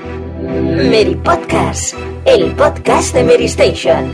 Mary Podcast, el podcast de Mary Station.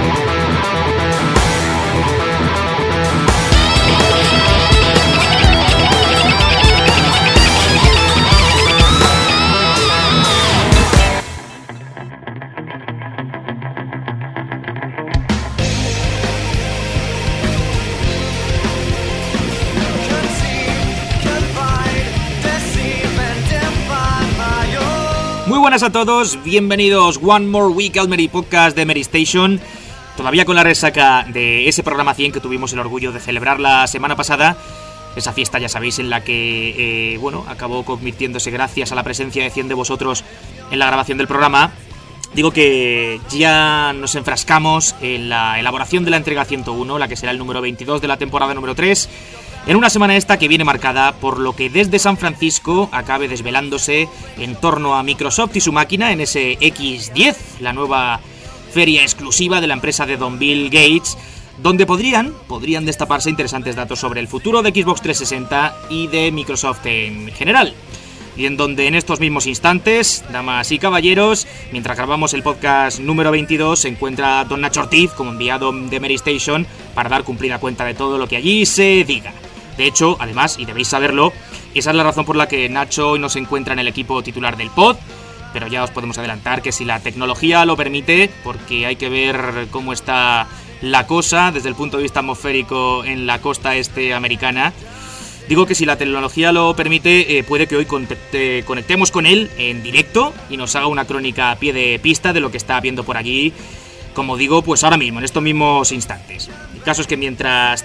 Muy buenas a todos, bienvenidos One More Week al Mary Podcast de Mary Station. Todavía con la resaca de ese programa 100 que tuvimos el orgullo de celebrar la semana pasada. Esa fiesta, ya sabéis, en la que, acabó convirtiéndose gracias a la presencia de 100 de vosotros en la grabación del programa. Digo que ya nos enfrascamos en la elaboración de la entrega 101, la que será el número 22 de la temporada número 3. En una semana esta que viene marcada por lo que desde San Francisco acabe desvelándose en torno a Microsoft y su máquina en ese X10, la nueva feria exclusiva de la empresa de Don Bill Gates, donde podrían destaparse interesantes datos sobre el futuro de Xbox 360 y de Microsoft en general. Y en donde en estos mismos instantes, damas y caballeros, mientras grabamos el podcast número 22, se encuentra Don Nacho Ortiz como enviado de Mary Station para dar cumplida cuenta de todo lo que allí se diga. De hecho, además, y debéis saberlo, esa es la razón por la que Nacho hoy no se encuentra en el equipo titular del pod, pero ya os podemos adelantar que si la tecnología lo permite, porque hay que ver cómo está la cosa desde el punto de vista atmosférico en la costa este americana, digo que si la tecnología lo permite, puede que hoy conectemos con él en directo y nos haga una crónica a pie de pista de lo que está viendo por allí, como digo, pues ahora mismo, en estos mismos instantes. El caso es que mientras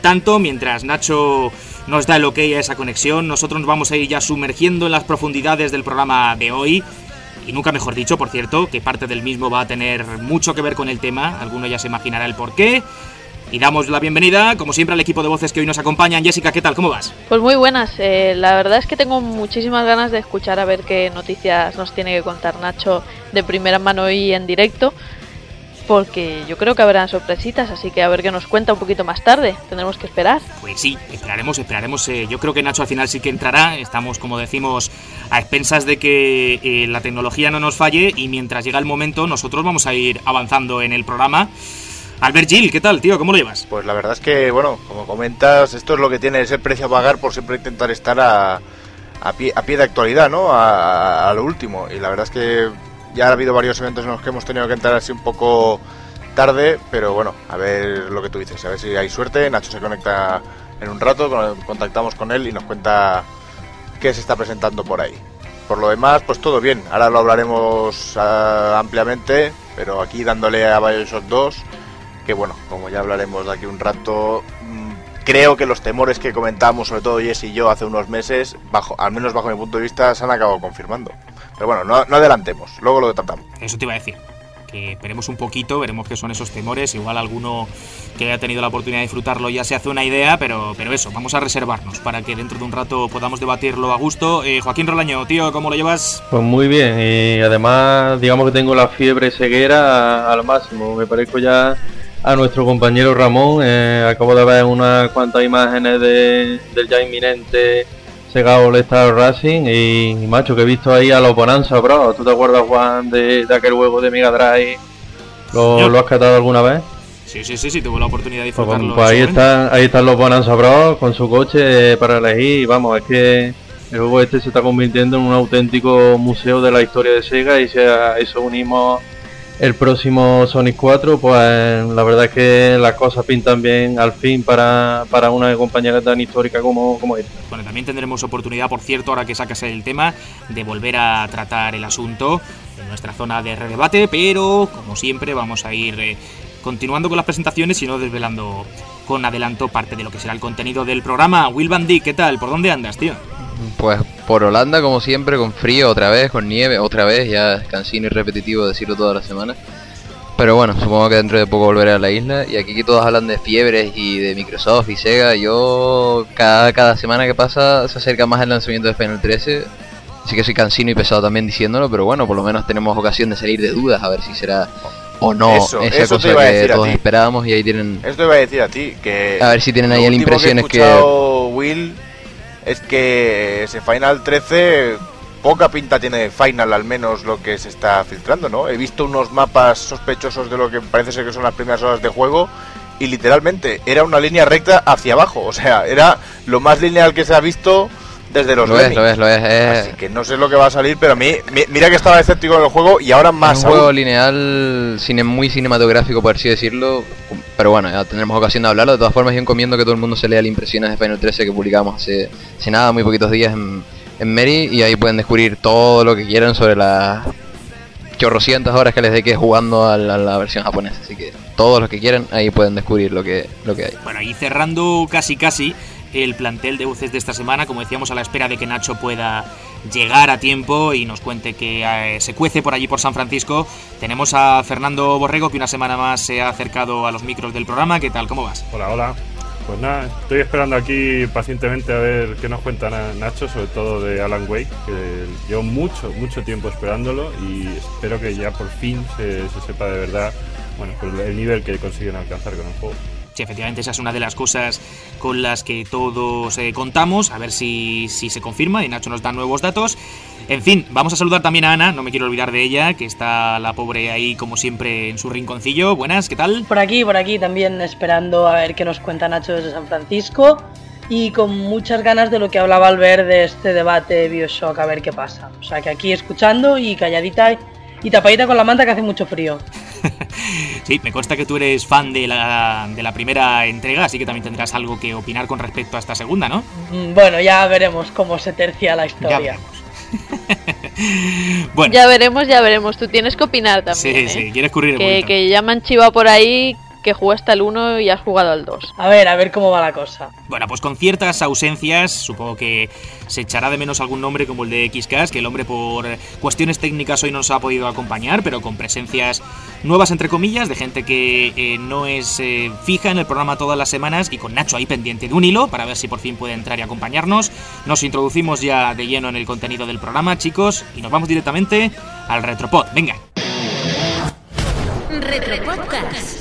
Nacho nos da el ok a esa conexión, nosotros nos vamos a ir ya sumergiendo en las profundidades del programa de hoy, y nunca mejor dicho, por cierto, que parte del mismo va a tener mucho que ver con el tema, alguno ya se imaginará el porqué. Y damos la bienvenida, como siempre, al equipo de voces que hoy nos acompañan. Jessica, ¿qué tal? ¿Cómo vas? Pues muy buenas. La verdad es que tengo muchísimas ganas de escuchar a ver qué noticias nos tiene que contar Nacho de primera mano y en directo, porque yo creo que habrán sorpresitas, así que a ver qué nos cuenta un poquito más tarde. Tendremos que esperar. Pues sí, esperaremos. Yo creo que Nacho al final sí que entrará. Estamos, como decimos, a expensas de que la tecnología no nos falle, y mientras llega el momento nosotros vamos a ir avanzando en el programa. Albert Gil, ¿qué tal, tío? ¿Cómo lo llevas? Pues la verdad es que, bueno, como comentas, esto es lo que tiene, es el precio a pagar por siempre intentar estar a pie de actualidad, ¿no? A lo último. Y la verdad es que ya ha habido varios eventos en los que hemos tenido que entrar así un poco tarde, pero bueno, a ver lo que tú dices, a ver si hay suerte. Nacho se conecta en un rato, contactamos con él y nos cuenta qué se está presentando por ahí. Por lo demás, pues todo bien. Ahora lo hablaremos ampliamente, pero aquí dándole a BioShock 2, que bueno, como ya hablaremos de aquí un rato, creo que los temores que comentábamos, sobre todo Jess y yo, hace unos meses, al menos bajo mi punto de vista, se han acabado confirmando. Pero bueno, no adelantemos, luego lo tratamos. Eso te iba a decir, que veremos un poquito, veremos qué son esos temores. Igual alguno que haya tenido la oportunidad de disfrutarlo ya se hace una idea, pero eso, vamos a reservarnos para que dentro de un rato podamos debatirlo a gusto. Joaquín Rolaño, tío, ¿cómo lo llevas? Pues muy bien, y además digamos que tengo la fiebre ceguera al máximo. Me parezco ya a nuestro compañero Ramón. Acabo de ver unas cuantas imágenes del ya inminente Sega All-Star Racing y macho, que he visto ahí a los Bonanza Bros. ¿Tú te acuerdas, Juan, de aquel juego de Mega Drive? ¿Lo has catado alguna vez? Sí, tuve la oportunidad de disfrutarlo. Pues ahí están los Bonanza Bros. Con su coche para elegir, y vamos, es que el juego este se está convirtiendo en un auténtico museo de la historia de Sega, y si a eso unimos el próximo Sonic 4, pues la verdad es que las cosas pintan bien al fin para una compañía tan histórica como esta. Bueno, también tendremos oportunidad, por cierto, ahora que sacas el tema, de volver a tratar el asunto en nuestra zona de redebate, pero como siempre vamos a ir continuando con las presentaciones y no desvelando con adelanto parte de lo que será el contenido del programa. Will Van Dijk, ¿qué tal? ¿Por dónde andas, tío? Pues por Holanda, como siempre, con frío otra vez, con nieve otra vez, ya es cansino y repetitivo decirlo toda la semana. Pero bueno, supongo que dentro de poco volveré a la isla. Y aquí que todos hablan de fiebres y de Microsoft y Sega, yo cada semana que pasa se acerca más el lanzamiento de Final 13. Así que soy cansino y pesado también diciéndolo, pero bueno, por lo menos tenemos ocasión de salir de dudas, a ver si será o no esa cosa que todos esperábamos. Y ahí tienen... Eso te iba a decir a ti, que... A ver si tienen ahí impresiones que... Will, es que ese Final 13 poca pinta tiene de Final, al menos lo que se está filtrando, ¿no? He visto unos mapas sospechosos de lo que parece ser que son las primeras horas de juego y literalmente era una línea recta hacia abajo, o sea, era lo más lineal que se ha visto desde los Lemmings. Lo es. Así que no sé lo que va a salir, pero a mí, mira que estaba escéptico del juego y ahora más es un juego lineal, muy cinematográfico, por así decirlo, pero bueno, ya tendremos ocasión de hablarlo. De todas formas, yo encomiendo que todo el mundo se lea las impresiones de Final 13 que publicamos hace nada, muy poquitos días en Meri, y ahí pueden descubrir todo lo que quieran sobre las chorrocientas horas que les dediqué jugando a la versión japonesa. Así que todos los que quieran, ahí pueden descubrir lo que hay. Bueno, y cerrando casi el plantel de voces de esta semana, como decíamos, a la espera de que Nacho pueda llegar a tiempo y nos cuente que se cuece por allí por San Francisco, tenemos a Fernando Borrego, que una semana más se ha acercado a los micros del programa. ¿Qué tal? ¿Cómo vas? Hola. Pues nada, estoy esperando aquí pacientemente a ver qué nos cuenta Nacho, sobre todo de Alan Wake, que llevo mucho tiempo esperándolo y espero que ya por fin se sepa de verdad, bueno, pues el nivel que consiguen alcanzar con el juego. Sí, efectivamente, esa es una de las cosas con las que todos contamos, a ver si se confirma y Nacho nos da nuevos datos. En fin, vamos a saludar también a Ana, no me quiero olvidar de ella, que está la pobre ahí como siempre en su rinconcillo. Buenas, ¿qué tal? Por aquí también esperando a ver qué nos cuenta Nacho desde San Francisco y con muchas ganas de lo que hablaba Albert de este debate de BioShock, a ver qué pasa. O sea que aquí escuchando y calladita y tapadita con la manta, que hace mucho frío. Sí, me consta que tú eres fan de la primera entrega, así que también tendrás algo que opinar con respecto a esta segunda, ¿no? Bueno, ya veremos cómo se tercia la historia. Bueno. Ya veremos. Tú tienes que opinar también. Sí, quieres escurrir el bulto. Que ya me han chivado por ahí que jugaste al 1 y has jugado al 2. A ver cómo va la cosa. Bueno, pues con ciertas ausencias, supongo que se echará de menos algún nombre como el de XCast, que el hombre por cuestiones técnicas hoy no nos ha podido acompañar, pero con presencias nuevas, entre comillas, de gente que no es fija en el programa todas las semanas, y con Nacho ahí pendiente de un hilo para ver si por fin puede entrar y acompañarnos. Nos introducimos ya de lleno en el contenido del programa, chicos, y nos vamos directamente al Retropod. Venga. Retropodcast.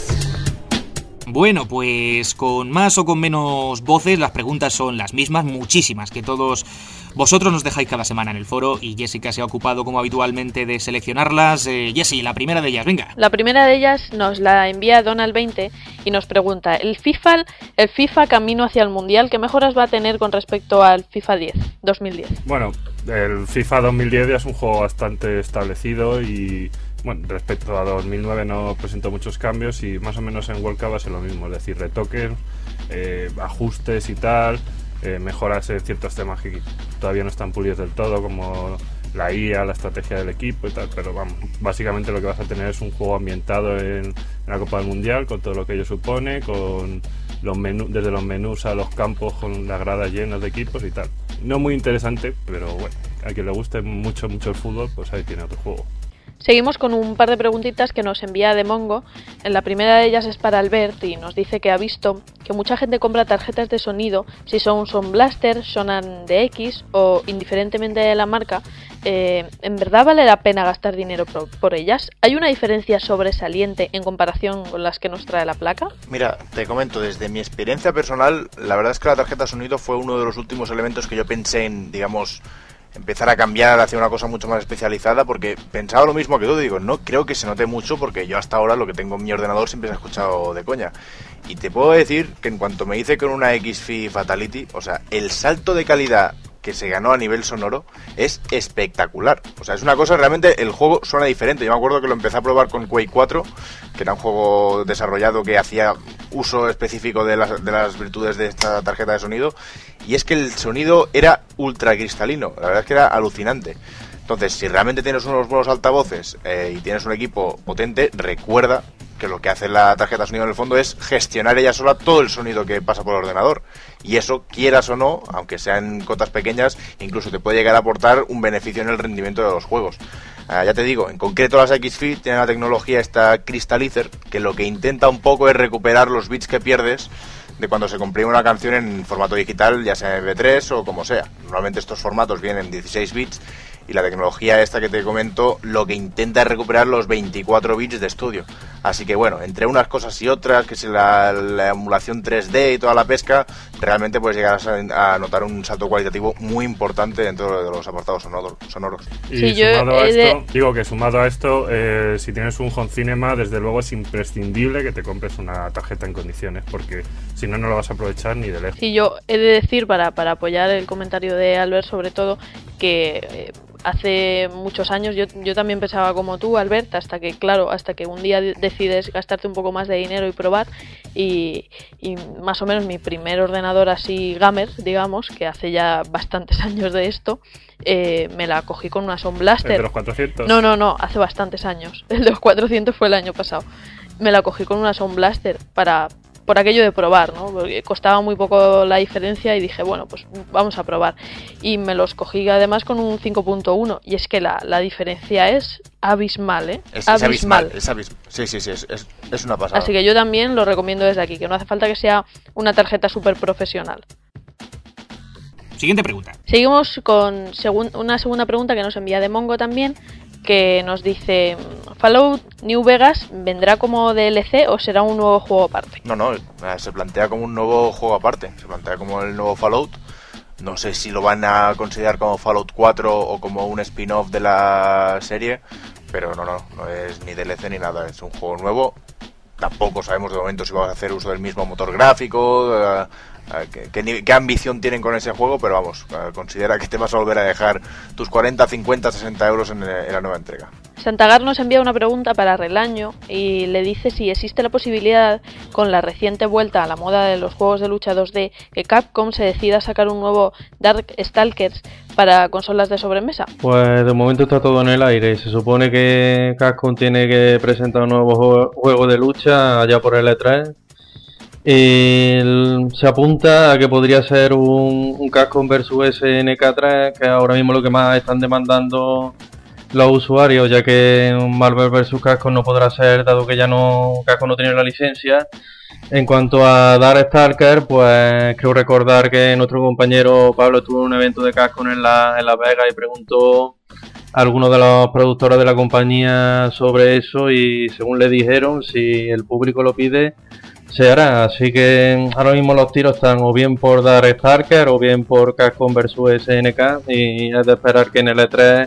Bueno, pues con más o con menos voces, las preguntas son las mismas, muchísimas, que todos vosotros nos dejáis cada semana en el foro, y Jessica se ha ocupado como habitualmente de seleccionarlas. Jessie, la primera de ellas, venga. La primera de ellas nos la envía Donald20 y nos pregunta: el FIFA camino hacia el Mundial, ¿qué mejoras va a tener con respecto al FIFA 2010? Bueno, el FIFA 2010 ya es un juego bastante establecido y... Bueno, respecto a 2009 no presentó muchos cambios y más o menos en World Cup va a ser lo mismo, es decir, retoques, ajustes y tal, mejoras en ciertos temas que todavía no están pulidos del todo, como la IA, la estrategia del equipo y tal, pero vamos, básicamente lo que vas a tener es un juego ambientado en la Copa del Mundial, con todo lo que ello supone, con los menús, desde los menús a los campos, con las gradas llenas de equipos y tal. No muy interesante, pero bueno, a quien le guste mucho el fútbol, pues ahí tiene otro juego. Seguimos con un par de preguntitas que nos envía de Mongo. La primera de ellas es para Albert y nos dice que ha visto que mucha gente compra tarjetas de sonido si son Blaster, sonan de X o indiferentemente de la marca. ¿En verdad vale la pena gastar dinero por ellas? ¿Hay una diferencia sobresaliente en comparación con las que nos trae la placa? Mira, te comento, desde mi experiencia personal, la verdad es que la tarjeta de sonido fue uno de los últimos elementos que yo pensé en, digamos, empezar a cambiar hacia una cosa mucho más especializada, porque pensaba lo mismo que tú, digo, no creo que se note mucho, porque yo hasta ahora lo que tengo en mi ordenador siempre se ha escuchado de coña. Y te puedo decir que en cuanto me hice con una XFi Fatality, o sea, el salto de calidad que se ganó a nivel sonoro es espectacular. O sea, es una cosa, realmente el juego suena diferente. Yo me acuerdo que lo empecé a probar con Quake 4, que era un juego desarrollado que hacía uso específico de las virtudes de esta tarjeta de sonido, y es que el sonido era ultra cristalino, la verdad es que era alucinante. Entonces, si realmente tienes unos buenos altavoces y tienes un equipo potente, recuerda que lo que hace la tarjeta de sonido en el fondo es gestionar ella sola todo el sonido que pasa por el ordenador, y eso, quieras o no, aunque sean cotas pequeñas, incluso te puede llegar a aportar un beneficio en el rendimiento de los juegos. Ya te digo, en concreto las XFi tienen la tecnología esta Crystallizer, que lo que intenta un poco es recuperar los bits que pierdes de cuando se comprime una canción en formato digital, ya sea MP3 o como sea. Normalmente estos formatos vienen en 16 bits y la tecnología esta que te comento lo que intenta es recuperar los 24 bits de estudio. Así que bueno, entre unas cosas y otras, que es la emulación 3D y toda la pesca, realmente puedes llegar a notar un salto cualitativo muy importante dentro de los apartados sonoros. Y Sí, sumado a esto, si tienes un home cinema, desde luego es imprescindible que te compres una tarjeta en condiciones, porque si no, no lo vas a aprovechar ni de lejos. Sí, yo he de decir, para apoyar el comentario de Albert, sobre todo, que hace muchos años yo también pensaba como tú, Albert, hasta que un día decides gastarte un poco más de dinero y probar, y más o menos mi primer ordenador así gamer, digamos, que hace ya bastantes años de esto, me la cogí con una Sound Blaster. ¿El de los 400? No, hace bastantes años. El de los 400 fue el año pasado. Me la cogí con una Sound Blaster por aquello de probar, ¿no? Porque costaba muy poco la diferencia y dije, bueno, pues vamos a probar. Y me los cogí además con un 5.1 y es que la diferencia es abismal, ¿eh? Es abismal. Sí, es una pasada. Así que yo también lo recomiendo desde aquí, que no hace falta que sea una tarjeta súper profesional. Siguiente pregunta. Seguimos con una segunda pregunta que nos envía de Mongo también, que nos dice: ¿Fallout New Vegas vendrá como DLC o será un nuevo juego aparte? No, se plantea como un nuevo juego aparte, se plantea como el nuevo Fallout. No sé si lo van a considerar como Fallout 4 o como un spin-off de la serie, pero no es ni DLC ni nada, es un juego nuevo. Tampoco sabemos de momento si vamos a hacer uso del mismo motor gráfico, qué ambición tienen con ese juego, pero vamos, considera que te vas a volver a dejar tus 40, 50, 60 euros en la nueva entrega. Santagar nos envía una pregunta para Relaño y le dice si existe la posibilidad, con la reciente vuelta a la moda de los juegos de lucha 2D, que Capcom se decida a sacar un nuevo Darkstalkers para consolas de sobremesa. Pues de momento está todo en el aire. Se supone que Capcom tiene que presentar un nuevo juego de lucha allá por el E3. Y se apunta a que podría ser un Capcom vs SNK3, que ahora mismo lo que más están demandando los usuarios, ya que Marvel vs Capcom no podrá ser, dado que Capcom no tiene la licencia. En cuanto a Darkstalkers, pues creo recordar que nuestro compañero Pablo estuvo en un evento de Capcom en Las Vegas y preguntó a algunos de los productores de la compañía sobre eso, y según le dijeron, si el público lo pide, se hará. Así que ahora mismo los tiros están o bien por Darkstalkers o bien por Capcom vs SNK, y es de esperar que en el E3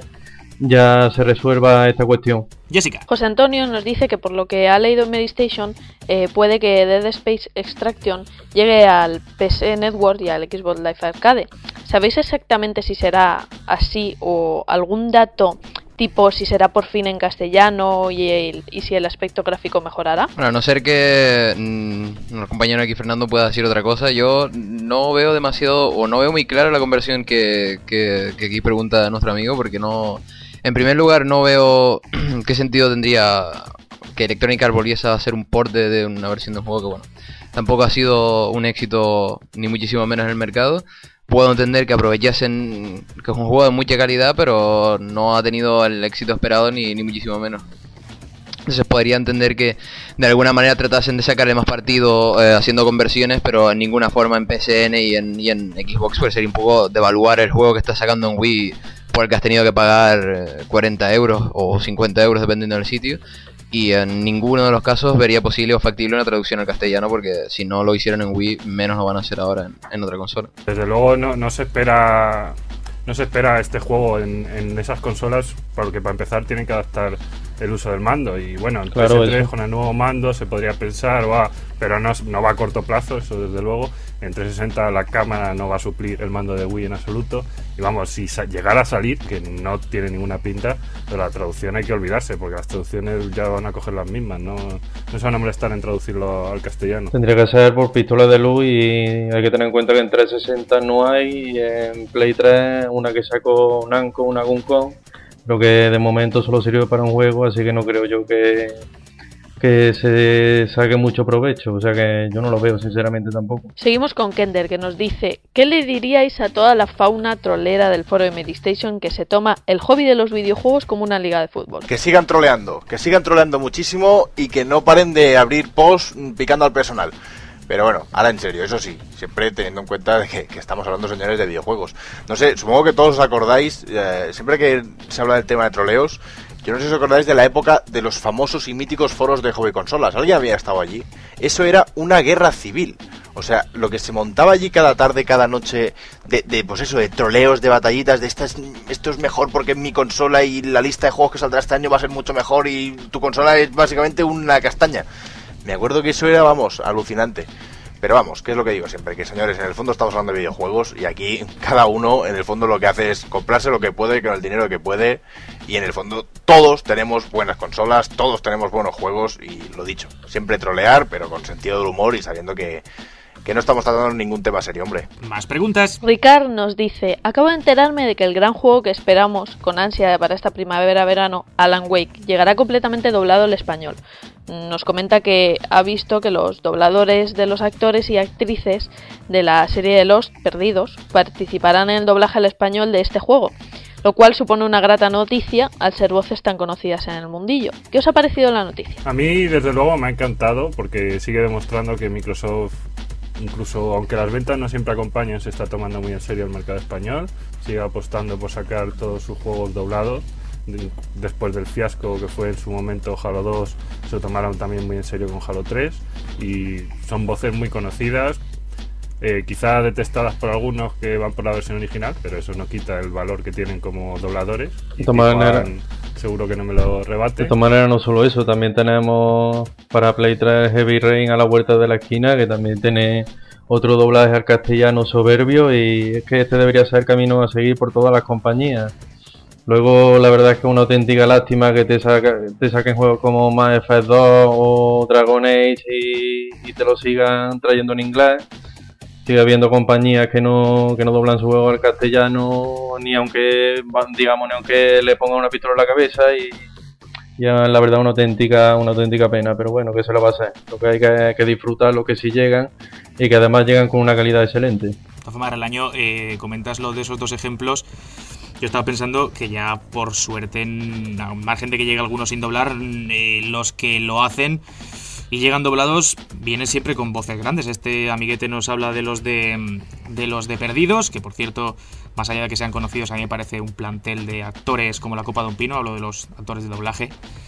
ya se resuelva esta cuestión. Jessica. José Antonio nos dice que por lo que ha leído en Medistation, puede que Dead Space Extraction llegue al PS Network y al Xbox Live Arcade. ¿Sabéis exactamente si será así o algún dato tipo si será por fin en castellano y si el aspecto gráfico mejorará? Bueno, a no ser que nuestro compañero aquí Fernando pueda decir otra cosa, yo no veo demasiado, o no veo muy clara la conversión que aquí pregunta nuestro amigo, porque no... En primer lugar, no veo qué sentido tendría que Electronic Arts volviese a hacer un port de una versión de un juego que, bueno, tampoco ha sido un éxito ni muchísimo menos en el mercado. Puedo entender que aprovechasen que es un juego de mucha calidad, pero no ha tenido el éxito esperado ni muchísimo menos. Entonces podría entender que de alguna manera tratasen de sacarle más partido haciendo conversiones, pero en ninguna forma en PSN y en Xbox, pues sería un poco devaluar el juego que estás sacando en Wii, por el que has tenido que pagar 40 euros o 50 euros dependiendo del sitio. Y en ninguno de los casos vería posible o factible una traducción al castellano, porque si no lo hicieron en Wii, menos lo van a hacer ahora en otra consola. Desde luego no se espera este juego en esas consolas, porque para empezar tienen que adaptar el uso del mando, y bueno, en claro, PS3 con el nuevo mando se podría pensar, pero no va a corto plazo, eso desde luego. En 360 la cámara no va a suplir el mando de Wii en absoluto, y vamos, si llegara a salir, que no tiene ninguna pinta, pero la traducción hay que olvidarse, porque las traducciones ya van a coger las mismas, no se van a molestar en traducirlo al castellano. Tendría que ser por pistola de luz, y hay que tener en cuenta que en 360 no hay, y en Play 3 una que sacó Namco, una Guncon, pero que de momento solo sirve para un juego, así que no creo yo que se saque mucho provecho, o sea que yo no lo veo sinceramente tampoco. Seguimos con Kender, que nos dice: ¿qué le diríais a toda la fauna trolera del foro de Medistation que se toma el hobby de los videojuegos como una liga de fútbol? Que sigan troleando muchísimo y que no paren de abrir posts picando al personal. Pero bueno, ahora en serio, eso sí, siempre teniendo en cuenta de que estamos hablando, señores, de videojuegos. No sé, supongo que todos os acordáis, siempre que se habla del tema de troleos, yo no sé si os acordáis de la época de los famosos y míticos foros de hobby consolas. ¿Alguien había estado allí? Eso era una guerra civil. O sea, lo que se montaba allí cada tarde, cada noche, pues eso, de troleos, de batallitas, de esto es mejor porque es mi consola y la lista de juegos que saldrá este año va a ser mucho mejor y tu consola es básicamente una castaña. Me acuerdo que eso era, vamos, alucinante. Pero vamos, ¿qué es lo que digo siempre? Que señores, en el fondo estamos hablando de videojuegos y aquí cada uno en el fondo lo que hace es comprarse lo que puede con el dinero que puede, y en el fondo todos tenemos buenas consolas, todos tenemos buenos juegos y lo dicho, siempre trolear pero con sentido del humor y sabiendo que no estamos tratando ningún tema serio, hombre. Más preguntas. Ricard nos dice: acabo de enterarme de que el gran juego que esperamos con ansia para esta primavera-verano, Alan Wake, llegará completamente doblado al español. Nos comenta que ha visto que los dobladores de los actores y actrices de la serie de Lost, Perdidos, participarán en el doblaje al español de este juego, lo cual supone una grata noticia al ser voces tan conocidas en el mundillo. ¿Qué os ha parecido la noticia? A mí, desde luego, me ha encantado porque sigue demostrando que Microsoft, incluso aunque las ventas no siempre acompañan, se está tomando muy en serio el mercado español, sigue apostando por sacar todos sus juegos doblados. Después del fiasco que fue en su momento Halo 2, se lo tomaron también muy en serio con Halo 3 y son voces muy conocidas, quizá detestadas por algunos que van por la versión original, pero eso no quita el valor que tienen como dobladores. De todas maneras, seguro que no me lo rebate. De todas maneras, no solo eso, también tenemos para Play 3 Heavy Rain a la vuelta de la esquina, que también tiene otro doblaje al castellano soberbio, y es que este debería ser el camino a seguir por todas las compañías. Luego, la verdad es que es una auténtica lástima que te saquen juegos como Mass Effect 2 o Dragon Age y te lo sigan trayendo en inglés. Sigue habiendo compañías que no doblan su juego al castellano, ni aunque le pongan una pistola en la cabeza, y ya la verdad una auténtica pena, pero bueno, ¿qué se lo va a hacer? Lo que hay que disfrutar, lo que sí llegan, y que además llegan con una calidad excelente. De todas formas, el año, comentas lo de esos dos ejemplos. Yo estaba pensando que ya por suerte, más gente que llega algunos sin doblar, los que lo hacen y llegan doblados vienen siempre con voces grandes. Este amiguete nos habla de los de Perdidos, que por cierto, más allá de que sean conocidos, a mí me parece un plantel de actores como la copa de un pino. Hablo de los actores de doblaje,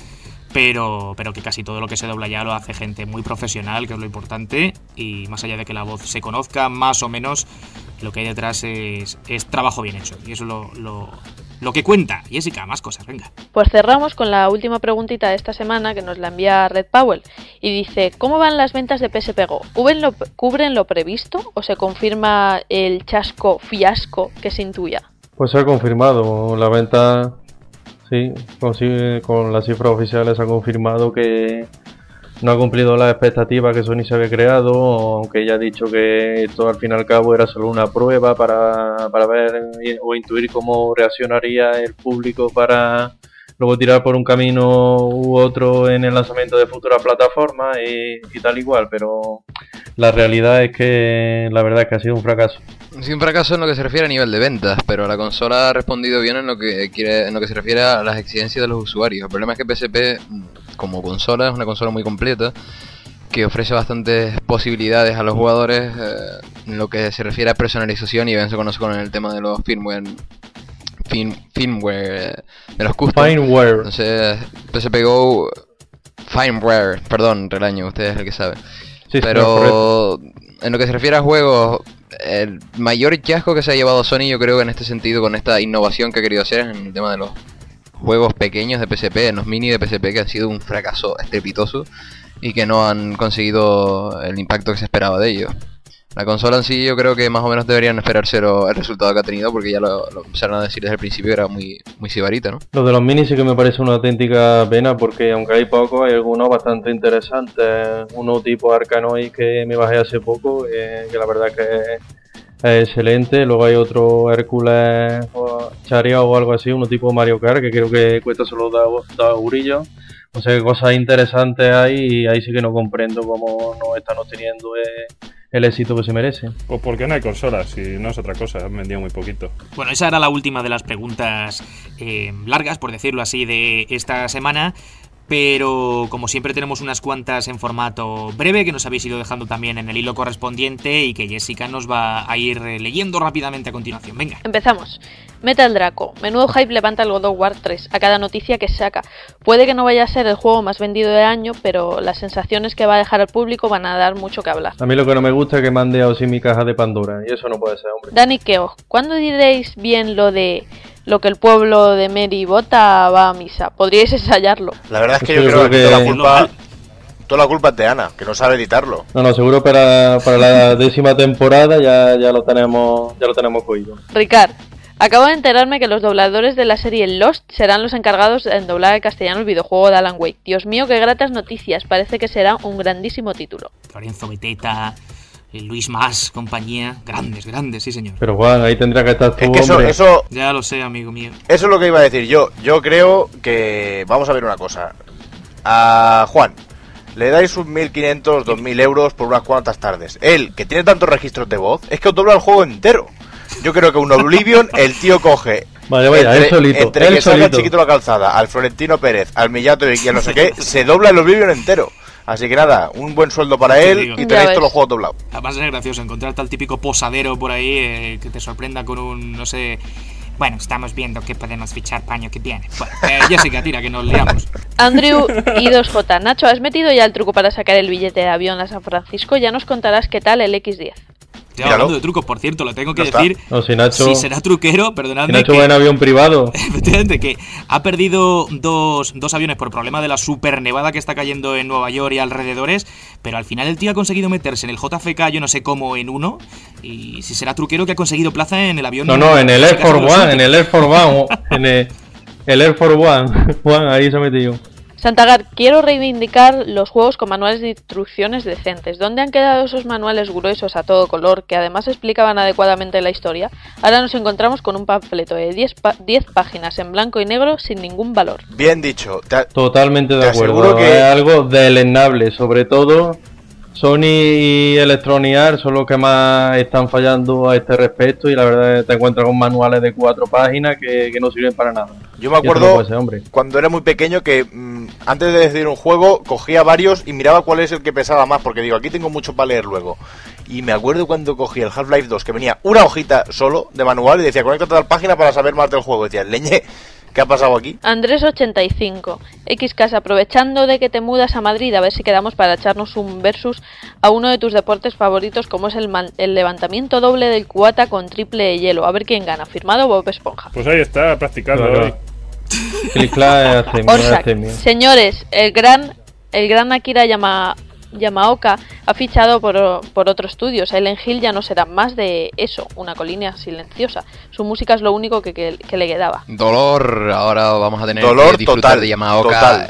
pero que casi todo lo que se dobla ya lo hace gente muy profesional, que es lo importante, y más allá de que la voz se conozca más o menos, lo que hay detrás es trabajo bien hecho, y eso es lo que cuenta. Jessica, más cosas, venga. Pues cerramos con la última preguntita de esta semana, que nos la envía Red Powell, y dice: ¿cómo van las ventas de PSP Go? ¿Cubren lo previsto o se confirma el fiasco que se intuya? Pues se ha confirmado la venta. Sí, con las cifras oficiales se ha confirmado que no ha cumplido las expectativas que Sony se había creado, aunque ella ha dicho que esto al fin y al cabo era solo una prueba para ver o intuir cómo reaccionaría el público para luego tirar por un camino u otro en el lanzamiento de futuras plataformas y tal igual, pero la realidad es que la verdad es que ha sido un fracaso. Sí, un fracaso en lo que se refiere a nivel de ventas, pero la consola ha respondido bien en lo que se refiere a las exigencias de los usuarios. El problema es que PSP, como consola, es una consola muy completa, que ofrece bastantes posibilidades a los jugadores en lo que se refiere a personalización, y bien se conoce con el tema de los firmware, de los custom. Firmware. Entonces, PSP Go, firmware, perdón, Relaño, usted es el que sabe. Sí, pero en lo que se refiere a juegos, el mayor chasco que se ha llevado Sony, yo creo que en este sentido, con esta innovación que ha querido hacer en el tema de los juegos pequeños de PSP, en los mini de PSP, que han sido un fracaso estrepitoso y que no han conseguido el impacto que se esperaba de ellos. La consola en sí, yo creo que más o menos deberían esperarse el resultado que ha tenido, porque ya lo empezaron a decir desde el principio, era muy sibarita, ¿no? Lo de los minis sí que me parece una auténtica pena, porque aunque hay pocos, hay algunos bastante interesantes. Uno tipo Arkanoid que me bajé hace poco, que la verdad que es excelente. Luego hay otro Hércules o Chariot o algo así, uno tipo Mario Kart, que creo que cuesta solo 2 eurillos. O sea, que cosas interesantes hay, y ahí sí que no comprendo cómo no están obteniendo el éxito que se merece. Pues porque no hay consolas, y no es otra cosa, han vendido muy poquito. Bueno, esa era la última de las preguntas largas, por decirlo así, de esta semana. pero como siempre tenemos unas cuantas en formato breve que nos habéis ido dejando también en el hilo correspondiente y que Jessica nos va a ir leyendo rápidamente a continuación. Venga. Empezamos. Metal Draco. Menudo hype levanta el God of War 3 a cada noticia que saca. Puede que no vaya a ser el juego más vendido del año, pero las sensaciones que va a dejar al público van a dar mucho que hablar. A mí lo que no me gusta es que mande a Osi mi caja de Pandora, y eso no puede ser, hombre. Dani Keogh, ¿cuándo diréis bien lo que el pueblo de Mary vota va a misa? Podríais ensayarlo. La verdad es que Yo yo creo creo que que- toda la culpa es de Ana, que no sabe editarlo. No, seguro para la 10ª temporada ya lo tenemos cogido. Ricard, acabo de enterarme que los dobladores de la serie Lost serán los encargados en doblar al castellano el videojuego de Alan Wake. Dios mío, qué gratas noticias, parece que será un grandísimo título. Lorenzo Beteta, Luis Mas, compañía, grandes, sí señor. Pero Juan, ahí tendría que estar tú, Es que hombre. eso Ya lo sé, amigo mío. es lo que iba a decir yo. Yo creo que... Vamos a ver una cosa. A Juan, le dais un 1.500, 2.000 euros por unas cuantas tardes. Él, que tiene tantos registros de voz, es que os dobla el juego entero. Yo creo que un Oblivion, el tío coge... Vaya, él solito. Entre él que salga el solito. Chiquito la Calzada, al Florentino Pérez, al Millato y a no sé qué, se dobla el Oblivion entero. Así que nada, un buen sueldo para Te él digo. y Ya tenéis ves. todos los juegos doblados. Además es gracioso encontrarte al típico posadero por ahí que te sorprenda con un, no sé... Bueno, estamos viendo que podemos fichar paño que viene. Bueno, Jessica, tira, que nos liamos. Andrew I2J, Nacho, ¿has metido ya el truco para sacar el billete de avión a San Francisco? Ya nos contarás qué tal el X10. Ya Míralo. hablando de trucos, por cierto, lo tengo que Ya está. decir. No, si Nacho, Si será truquero, si perdonadme Nacho que... va en avión privado. Efectivamente, que ha perdido dos aviones por problema de la super nevada que está cayendo en Nueva York y alrededores, pero al final el tío ha conseguido meterse en el JFK, yo no sé cómo, en uno, y si será truquero que ha conseguido plaza en el avión... No, en el Air Force One, One, en el Air Force One, el Air Force One. Juan, ahí se ha metido. Santagar, quiero reivindicar los juegos con manuales de instrucciones decentes. ¿Dónde han quedado esos manuales gruesos a todo color que además explicaban adecuadamente la historia? Ahora nos encontramos con un panfleto de 10 páginas en blanco y negro sin ningún valor. Bien dicho. Totalmente de Te acuerdo. aseguro que- Es algo deleznable, sobre todo Sony y Electronic Arts son los que más están fallando a este respecto, y la verdad es que te encuentras con manuales de 4 páginas que no sirven para nada. Yo me Y eso acuerdo no puede ser, hombre. cuando era muy pequeño que antes de decidir un juego cogía varios y miraba cuál es el que pesaba más, porque digo, aquí tengo mucho para leer luego. Y me acuerdo cuando cogí el Half-Life 2, que venía una hojita solo de manual y decía, conéctate a tal página para saber más del juego. Y decía, leñe, ¿qué ha pasado aquí? Andrés85, XCAS, aprovechando de que te mudas a Madrid, a ver si quedamos para echarnos un versus a uno de tus deportes favoritos, como es el levantamiento doble del cubata con triple de hielo. A ver quién gana. Firmado Bob Esponja. Pues ahí está, practicando Claro. hoy. Click Clack es astemio, es Orsak, astemio. señores, el gran Akira Yamaoka ha fichado por otro estudio. Silent Hill ya no será más de eso, una colina silenciosa. Su música es lo único que le quedaba. Dolor, ahora vamos a tener Dolor que disfrutar total, de Yamaoka total.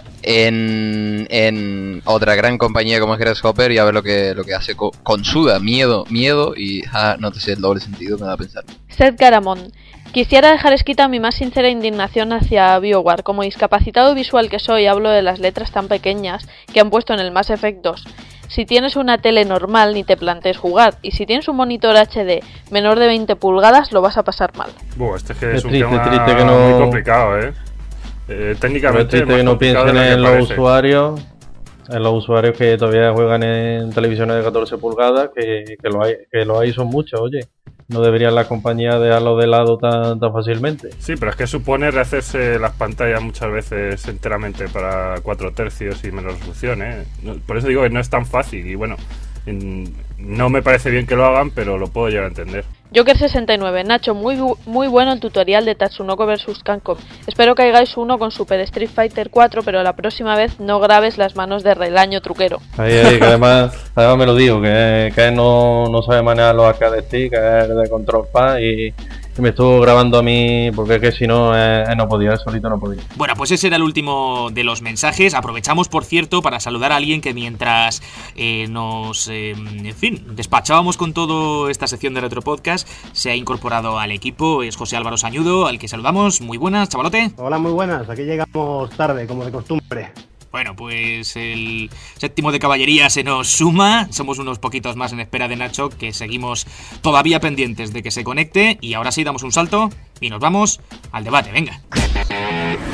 en otra gran compañía como es Grasshopper, y a ver lo que hace con Suda, miedo y no te sé el doble sentido, me da a pensar. Seth Garamond. Quisiera dejar escrita mi más sincera indignación hacia BioWare. Como discapacitado visual que soy, hablo de las letras tan pequeñas que han puesto en el Mass Effect 2. Si tienes una tele normal, ni te plantees jugar. Y si tienes un monitor HD menor de 20 pulgadas, lo vas a pasar mal. Este es que Qué es un triste, tema triste que no- muy complicado, Pero técnicamente es triste más que no complicado piensen de lo en que los parece. usuarios, que todavía juegan en televisiones de 14 pulgadas, que lo hay son muchos, oye. No deberían las compañías dejarlo de lado tan fácilmente. Sí, pero es que supone rehacerse las pantallas muchas veces enteramente para 4 tercios y menos resolución, ¿eh? Por eso digo que no es tan fácil y bueno, no me parece bien que lo hagan, pero lo puedo llegar a entender. Joker69, Nacho, muy bueno el tutorial de Tatsunoko vs Capcom. Espero que hagáis uno con Super Street Fighter 4, pero la próxima vez no grabes las manos de Relaño Truquero. Ahí, que además me lo digo, que él no sabe manejar los arcade stick, que es de control pad, y me estuvo grabando a mí, porque es que si no, él no podía, él solito no podía. Bueno, pues ese era el último de los mensajes. Aprovechamos, por cierto, para saludar a alguien que mientras nos, en fin, despachábamos con toda esta sección de Retro Podcast, se ha incorporado al equipo. Es José Álvaro Sañudo, al que saludamos. Muy buenas, chavalote. Hola, muy buenas. Aquí llegamos tarde, como de costumbre. Bueno, pues el séptimo de caballería se nos suma. Somos unos poquitos más en espera de Nacho, que seguimos todavía pendientes de que se conecte. Y ahora sí damos un salto y nos vamos al debate. Venga.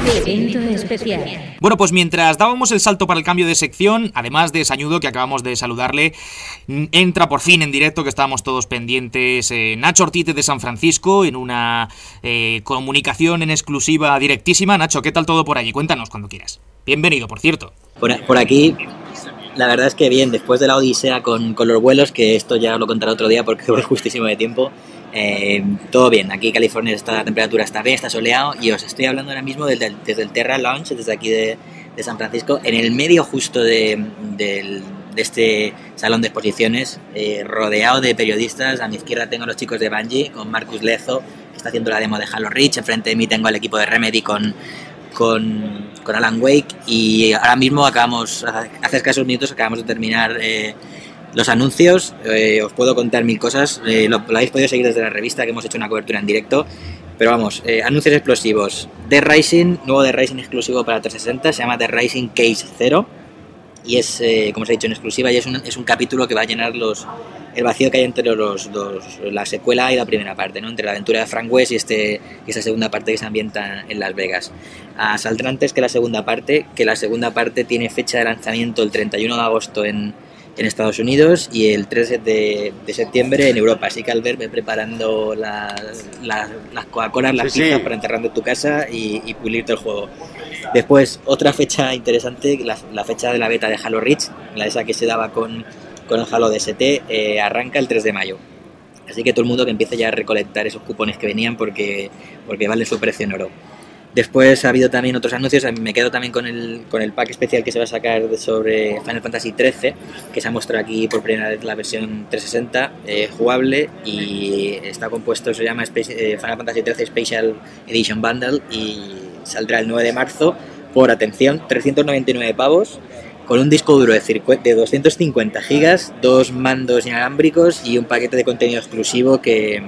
Evento especial. Bueno, pues mientras dábamos el salto para el cambio de sección, además de Sañudo, que acabamos de saludarle, entra por fin en directo, que estábamos todos pendientes, Nacho Ortiz de San Francisco, en una comunicación en exclusiva directísima. Nacho, ¿qué tal todo por allí? Cuéntanos cuando quieras. Bienvenido, por cierto. Por aquí, la verdad es que bien, después de la odisea con los vuelos, que esto ya lo contaré otro día porque voy justísimo de tiempo, todo bien. Aquí en California la temperatura está bien, está soleado, y os estoy hablando ahora mismo desde el Terra Lounge, desde aquí de San Francisco, en el medio justo de este salón de exposiciones, rodeado de periodistas. A mi izquierda tengo a los chicos de Bungie, con Marcus Lezo, que está haciendo la demo de Halo Reach. Enfrente de mí tengo al equipo de Remedy con Alan Wake, y ahora mismo hace escasos minutos acabamos de terminar los anuncios. Os puedo contar mil cosas, lo habéis podido seguir desde la revista, que hemos hecho una cobertura en directo, pero vamos, anuncios explosivos. Dead Rising, nuevo Dead Rising exclusivo para 360, se llama Dead Rising Case 0, y es, como os he dicho, en exclusiva, y es un capítulo que va a llenar el vacío que hay entre la secuela y la primera parte, ¿no? Entre la aventura de Frank West y esa segunda parte que se ambienta en Las Vegas. Saldrá antes que la segunda parte, tiene fecha de lanzamiento el 31 de agosto en Estados Unidos y el 3 de septiembre en Europa. Así que Albert, ve preparando las Coca-Colas, las pizzas para enterrando en tu casa y pulirte el juego. Después, otra fecha interesante, la fecha de la beta de Halo Reach, la esa que se daba con el Halo DST, arranca el 3 de mayo. Así que todo el mundo que empiece ya a recolectar esos cupones que venían porque valen su precio en oro. Después ha habido también otros anuncios. Me quedo también con el pack especial que se va a sacar sobre Final Fantasy XIII, que se ha mostrado aquí por primera vez la versión 360 jugable, y está compuesto, se llama Final Fantasy XIII Special Edition Bundle, y saldrá el 9 de marzo por, atención, 399 pavos, con un disco duro de 250 gigas, 2 mandos inalámbricos y un paquete de contenido exclusivo que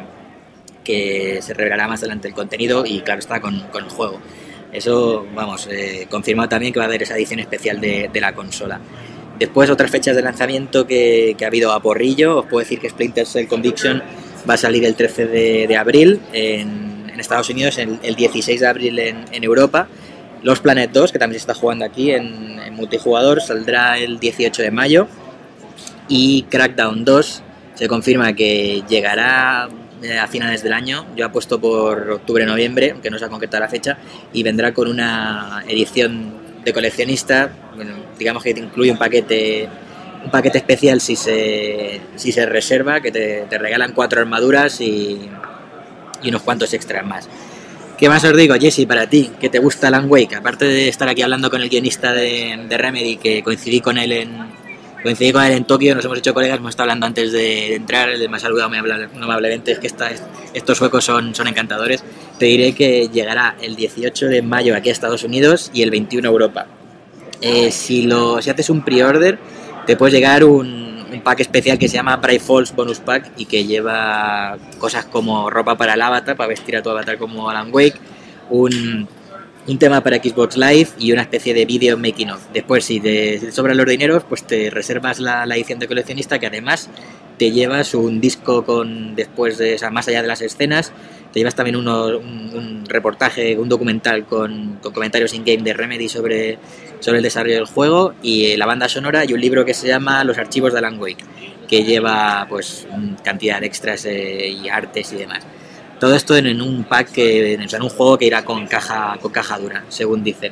se revelará más adelante el contenido, y claro está, con el juego. Eso, vamos, confirmado también que va a haber esa edición especial de la consola. Después, otras fechas de lanzamiento que ha habido a porrillo. Os puedo decir que Splinter Cell Conviction va a salir el 13 de abril en Estados Unidos, el 16 de abril en Europa. Los Planet 2, que también se está jugando aquí en multijugador, saldrá el 18 de mayo. Y Crackdown 2 se confirma que llegará a finales del año. Yo apuesto por octubre-noviembre, aunque no se ha concretado la fecha, y vendrá con una edición de coleccionista. Bueno, digamos que te incluye un paquete especial si se reserva, que te regalan 4 armaduras y unos cuantos extras más. ¿Qué más os digo, Jesse, para ti, que te gusta Alan Wake? Aparte de estar aquí hablando con el guionista de Remedy, que coincidí con él en Tokio, nos hemos hecho colegas, hemos estado hablando antes de entrar, él me ha saludado muy amablemente, es que estos suecos son encantadores. Te diré que llegará el 18 de mayo aquí a Estados Unidos y el 21 a Europa. Si haces un pre-order, te puedes llegar un pack especial que se llama Bright Falls Bonus Pack, y que lleva cosas como ropa para el avatar, para vestir a tu avatar como Alan Wake, un tema para Xbox Live y una especie de video making of. Después, si te sobran los dineros, pues te reservas la edición de coleccionista, que además te llevas un disco más allá de las escenas, te llevas también un reportaje, un documental con comentarios in-game de Remedy sobre el desarrollo del juego, y la banda sonora, y un libro que se llama Los archivos de Alan Wake, que lleva pues cantidad de extras y artes y demás. Todo esto en un pack, en un juego que irá con caja dura, según dicen.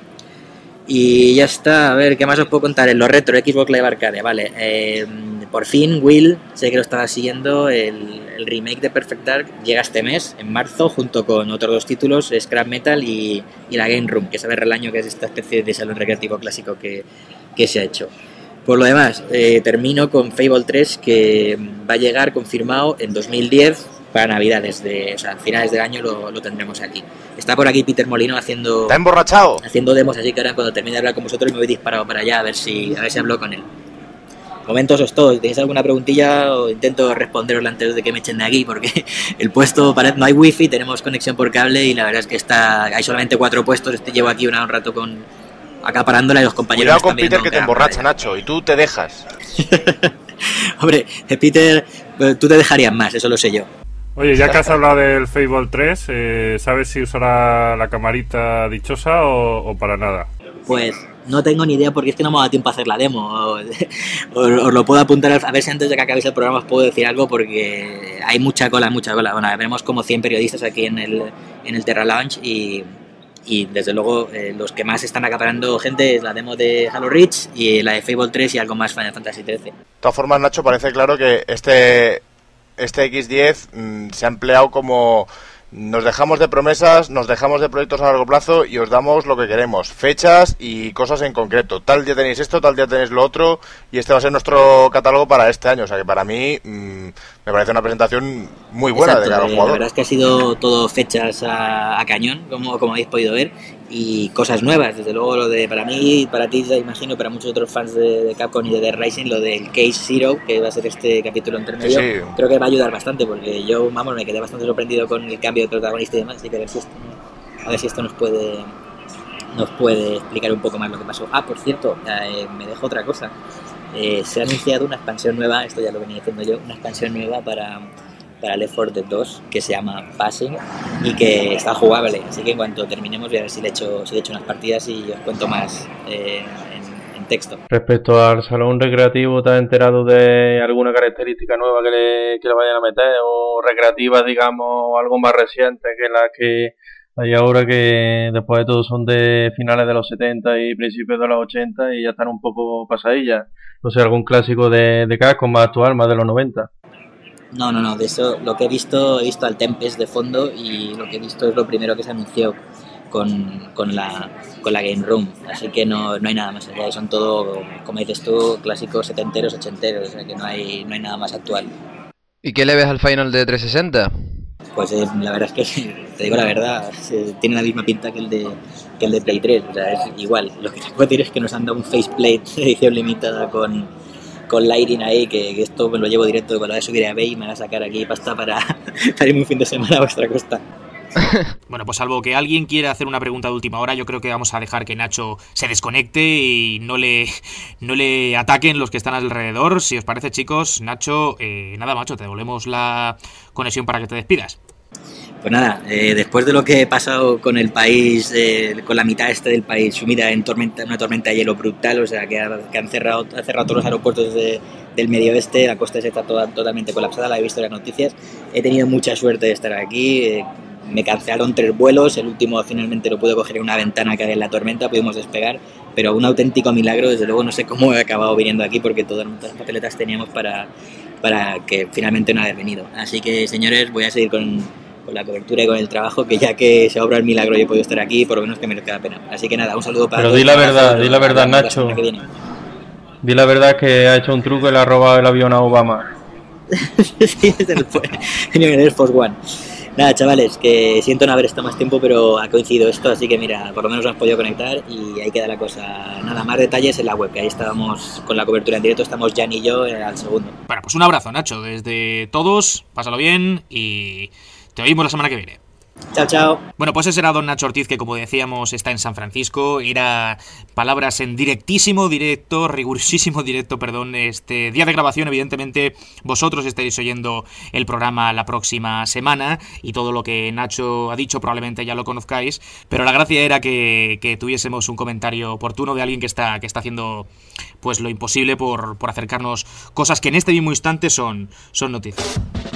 Y ya está. A ver, ¿qué más os puedo contar? En lo retro, Xbox Live Arcade, vale. Por fin, Will, sé que lo estaba siguiendo, el remake de Perfect Dark llega este mes, en marzo, junto con otros 2 títulos, Scrap Metal y la Game Room, que sabe el año, que es esta especie de salón recreativo clásico que se ha hecho. Por lo demás, termino con Fable 3, que va a llegar confirmado en 2010 para Navidades, finales del año lo tendremos aquí. Está por aquí Peter Molino haciendo... ¿Está emborrachado? Haciendo demos, así que ahora cuando termine de hablar con vosotros me voy disparado para allá a ver si hablo con él. Momentos os todo. Si tenéis alguna preguntilla, o intento responderosla antes de que me echen de aquí, porque el puesto no hay wifi, tenemos conexión por cable y la verdad es que hay solamente 4 puestos. Llevo aquí un rato acaparándola, y los compañeros... Cuidado con Peter, que te emborracha, Nacho, y tú te dejas. Hombre, Peter, tú te dejarías más, eso lo sé yo. Oye, ya que has hablado del Fable 3, ¿sabes si usará la camarita dichosa o para nada? Pues no tengo ni idea porque es que no me ha dado tiempo a hacer la demo. Os lo puedo apuntar a ver si antes de que acabéis el programa os puedo decir algo porque hay mucha cola. Bueno, veremos como 100 periodistas aquí en el Terra Launch y desde luego los que más están acaparando gente es la demo de Halo Reach y la de Fable 3 y algo más Final Fantasy 13. De todas formas, Nacho, parece claro que este X10 se ha empleado como: nos dejamos de promesas, nos dejamos de proyectos a largo plazo y os damos lo que queremos, fechas y cosas en concreto. Tal día tenéis esto, tal día tenéis lo otro, y este va a ser nuestro catálogo para este año. O sea que para mí me parece una presentación muy buena. Exacto, de cada jugador. La verdad es que ha sido todo fechas a cañón, como habéis podido ver, y cosas nuevas. Desde luego lo de, para mí, para ti, ya imagino, para muchos otros fans de Capcom y de Dead Rising, lo del Case Zero, que va a ser este capítulo intermedio, sí. Creo que va a ayudar bastante, porque yo, me quedé bastante sorprendido con el cambio de protagonista y demás, así que a ver si esto nos puede explicar un poco más lo que pasó. Por cierto, me dejo otra cosa. Se ha anunciado una expansión nueva, esto ya lo venía diciendo yo, una expansión nueva para Left 4 Dead 2 que se llama Passing y que está jugable, así que en cuanto terminemos voy a ver si le echo unas partidas y os cuento más en texto. Respecto al salón recreativo, ¿te has enterado de alguna característica nueva que le vayan a meter, o recreativas, digamos, algo más reciente que las que hay ahora, que después de todo son de finales de los 70 y principios de los 80 y ya están un poco pasadillas? O sea, algún clásico de Capcom más actual, más de los 90. No, de eso lo que he visto al Tempest de fondo, y lo que he visto es lo primero que se anunció con la Game Room, así que no hay nada más allá, y son todo, como dices tú, clásicos setenteros, ochenteros, o sea que no hay nada más actual. ¿Y qué le ves al Final de 360? Pues la verdad es que, te digo la verdad, tiene la misma pinta que el de Play 3, o sea, es igual. Lo que te puedo decir es que nos han dado un faceplate edición limitada con lighting ahí, que esto me lo llevo directo, me lo voy a subir a eBay y me voy a sacar aquí pasta para irme un fin de semana a vuestra costa. Bueno, pues salvo que alguien quiera hacer una pregunta de última hora, yo creo que vamos a dejar que Nacho se desconecte y no le ataquen los que están alrededor. Si os parece, chicos, Nacho, nada, macho, te devolvemos la conexión para que te despidas. Pues nada, después de lo que he pasado con el país, con la mitad del país sumida en una tormenta de hielo brutal, o sea que han cerrado todos los aeropuertos del medio oeste, la costa está totalmente colapsada, la he visto en las noticias. He tenido mucha suerte de estar aquí, me cancelaron 3 vuelos, el último finalmente lo pude coger en una ventana que había en la tormenta, pudimos despegar, pero un auténtico milagro. Desde luego no sé cómo he acabado viniendo aquí, porque todas las papeletas teníamos para que finalmente no haber venido. Así que, señores, voy a seguir con la cobertura y con el trabajo, que ya que se obra el milagro y he podido estar aquí, por lo menos que merezca la pena. Así que nada, un saludo para todos. Pero di la verdad, Nacho. Di la verdad que ha hecho un truco y le ha robado el avión a Obama. Sí, es en el Air Force One. Nada, chavales, que siento no haber estado más tiempo, pero ha coincidido esto, así que mira, por lo menos nos hemos podido conectar y ahí queda la cosa. Nada, más detalles en la web, que ahí estábamos con la cobertura en directo, estamos Jan y yo al segundo. Bueno, pues un abrazo, Nacho, desde todos, pásalo bien y te oímos la semana que viene. Chao, chao. Bueno, pues ese era don Nacho Ortiz, que como decíamos está en San Francisco. Era palabras en rigurosísimo directo, este día de grabación. Evidentemente vosotros estaréis oyendo el programa la próxima semana y todo lo que Nacho ha dicho probablemente ya lo conozcáis, pero la gracia era que tuviésemos un comentario oportuno de alguien que está haciendo pues lo imposible por acercarnos cosas que en este mismo instante son noticias.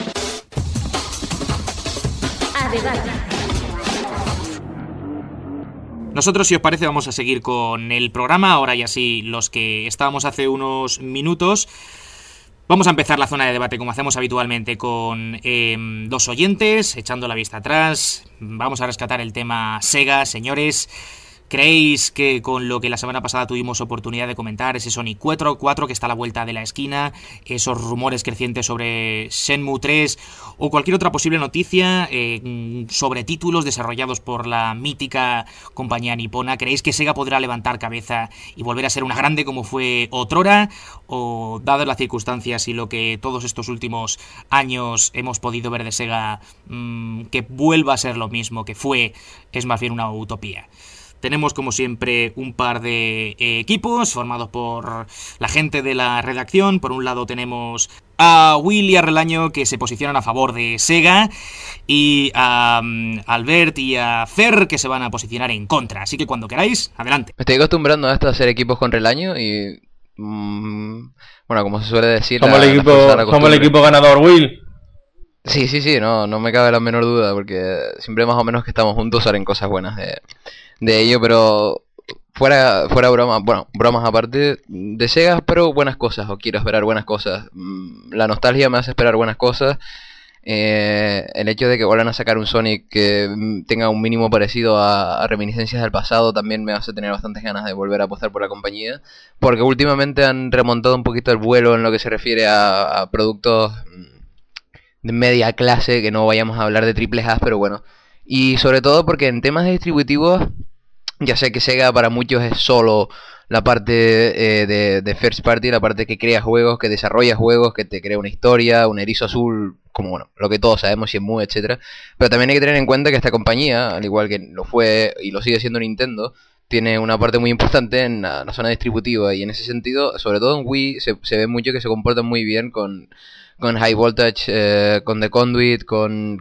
Nosotros, si os parece, vamos a seguir con el programa. Ahora ya sí, los que estábamos hace unos minutos. Vamos a empezar la zona de debate como hacemos habitualmente con 2 oyentes, echando la vista atrás. Vamos a rescatar el tema Sega, señores. ¿Creéis que con lo que la semana pasada tuvimos oportunidad de comentar, ese Sonic 4 que está a la vuelta de la esquina, esos rumores crecientes sobre Shenmue 3 o cualquier otra posible noticia sobre títulos desarrollados por la mítica compañía nipona, creéis que Sega podrá levantar cabeza y volver a ser una grande como fue otrora? ¿O, dadas las circunstancias y lo que todos estos últimos años hemos podido ver de Sega, que vuelva a ser lo mismo que fue, es más bien una utopía? Tenemos, como siempre, un par de equipos formados por la gente de la redacción. Por un lado tenemos a Will y a Relaño, que se posicionan a favor de Sega, y a Albert y a Fer, que se van a posicionar en contra. Así que cuando queráis, adelante. Me estoy acostumbrando a esto, a hacer equipos con Relaño y... bueno, como se suele decir... Somos el equipo ganador, Will. Sí, no me cabe la menor duda, porque siempre más o menos que estamos juntos salen cosas buenas de ello, pero... Fuera bromas, bueno, bromas aparte de Sega, pero buenas cosas, o quiero esperar buenas cosas. La nostalgia me hace esperar buenas cosas. El hecho de que vuelvan a sacar un Sonic que tenga un mínimo parecido a reminiscencias del pasado también me hace tener bastantes ganas de volver a apostar por la compañía, porque últimamente han remontado un poquito el vuelo en lo que se refiere a productos de media clase, que no vayamos a hablar de triple A, pero bueno. Y sobre todo porque en temas distributivos... Ya sé que Sega para muchos es solo la parte de first party, la parte que crea juegos, que desarrolla juegos, que te crea una historia, un erizo azul, como bueno, lo que todos sabemos, Shenmue, etcétera. Pero también hay que tener en cuenta que esta compañía, al igual que lo fue y lo sigue siendo Nintendo, tiene una parte muy importante en la zona distributiva, y en ese sentido, sobre todo en Wii, se ve mucho que se comportan muy bien con High Voltage, con The Conduit, con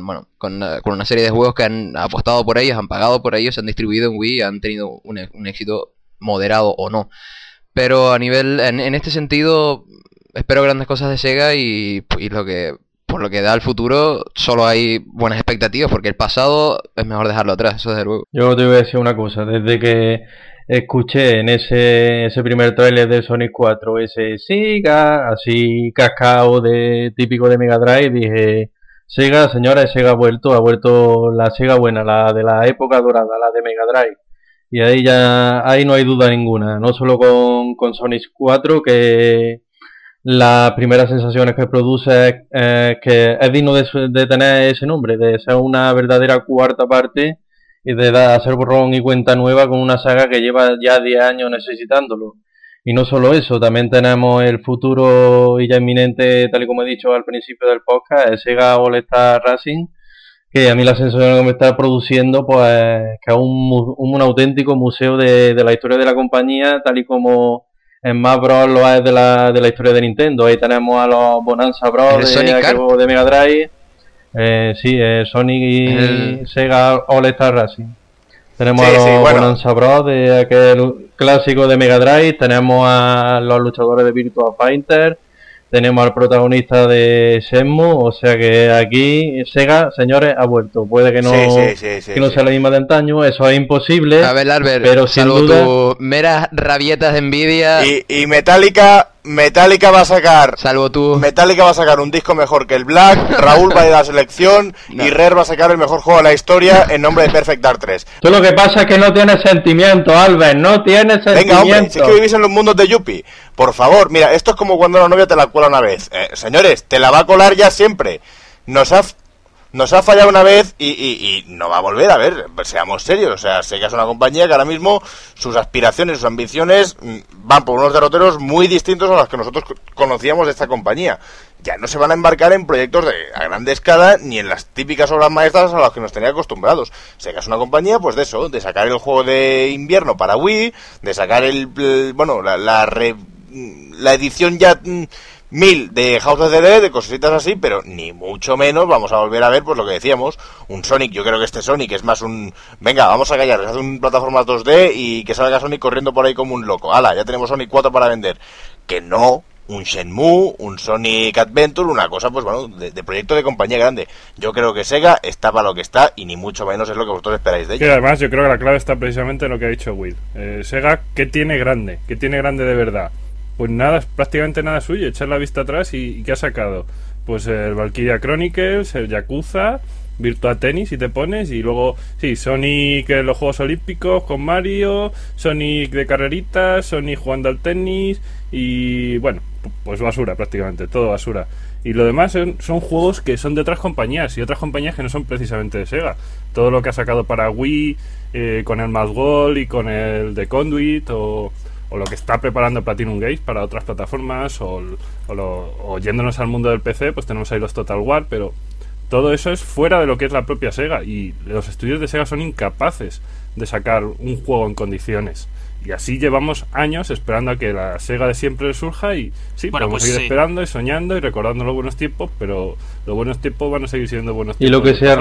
una serie de juegos que han apostado por ellos, han pagado por ellos, se han distribuido en Wii y han tenido un éxito moderado o no. Pero a nivel, en este sentido, espero grandes cosas de Sega y por lo que da al futuro, solo hay buenas expectativas, porque el pasado es mejor dejarlo atrás, eso desde luego. Yo te voy a decir una cosa, desde que escuché en ese primer tráiler de Sonic 4 ese Sega, así cascao típico de Mega Drive, dije, Sega, señora, Sega ha vuelto la Sega buena, la de la época dorada, la de Mega Drive. Y ahí no hay duda ninguna, no solo con Sonic 4, que las primeras sensaciones que produce es que es digno de tener ese nombre, de ser una verdadera cuarta parte y de hacer borrón y cuenta nueva con una saga que lleva ya 10 años necesitándolo. Y no solo eso, también tenemos el futuro y ya inminente, tal y como he dicho al principio del podcast, el Sega All Star Racing, que a mí la sensación que me está produciendo pues que es un auténtico museo de la historia de la compañía, tal y como Smash Bros. Lo es de la historia de Nintendo. Ahí tenemos a los Bonanza Bros. de Mega Drive. Sonic y Sega All Star Racing. Tenemos a los Bonanza Bros. De aquel clásico de Mega Drive. Tenemos a los luchadores de Virtua Fighter. Tenemos al protagonista de Shenmue. O sea que aquí Sega, señores, ha vuelto. Puede que no sea la misma de antaño. Eso es imposible. A ver, Albert, pero sin salvo duda, tus meras rabietas de envidia. Y Metallica va a sacar. Salvo tú. Metallica va a sacar un disco mejor que el Black. Raúl va a ir a la selección. No. Y Rare va a sacar el mejor juego de la historia en nombre de Perfect Dark 3. Tú lo que pasa es que no tienes sentimiento, Albert. No tienes sentimiento. Venga, hombre, si es que vivís en los mundos de Yuppie. Por favor, mira, esto es como cuando la novia te la cuela una vez. Señores, te la va a colar ya siempre. Nos ha fallado una vez y no va a volver. A ver, seamos serios. O sea, Sega es una compañía que ahora mismo sus aspiraciones, sus ambiciones van por unos derroteros muy distintos a los que nosotros conocíamos de esta compañía. Ya no se van a embarcar en proyectos a gran escala ni en las típicas obras maestras a las que nos tenía acostumbrados. Sega es una compañía, pues de eso, de sacar el juego de invierno para Wii, de sacar la edición ya 1000 de House of the Dead, de cositas así, pero ni mucho menos vamos a volver a ver, pues lo que decíamos, un Sonic. Yo creo que este Sonic es más venga, vamos a callar, hace un plataforma 2D y que salga Sonic corriendo por ahí como un loco. ¡Hala! Ya tenemos Sonic 4 para vender. Que no, un Shenmue, un Sonic Adventure, una cosa, pues bueno, de proyecto de compañía grande. Yo creo que Sega está para lo que está y ni mucho menos es lo que vosotros esperáis de ella. Y además yo creo que la clave está precisamente en lo que ha dicho Will. Sega, ¿qué tiene grande? ¿Qué tiene grande de verdad? Pues nada, prácticamente nada suyo. Echar la vista atrás y ¿qué ha sacado? Pues el Valkyria Chronicles, el Yakuza, Virtua Tennis, si te pones, y luego, sí, Sonic en los Juegos Olímpicos con Mario, Sonic de carreritas, Sonic jugando al tenis, y bueno, pues basura prácticamente, todo basura. Y lo demás son juegos que son de otras compañías, y otras compañías que no son precisamente de Sega. Todo lo que ha sacado para Wii, con el Mass Gold y con el The Conduit, o lo que está preparando Platinum Games para otras plataformas, o yéndonos al mundo del PC, pues tenemos ahí los Total War, pero todo eso es fuera de lo que es la propia Sega, y los estudios de Sega son incapaces de sacar un juego en condiciones. Y así llevamos años esperando a que la Sega de siempre surja, y sí, Bueno, podemos pues seguir sí. esperando y soñando y recordando los buenos tiempos, pero los buenos tiempos van a seguir siendo buenos Y tiempos. lo que se ha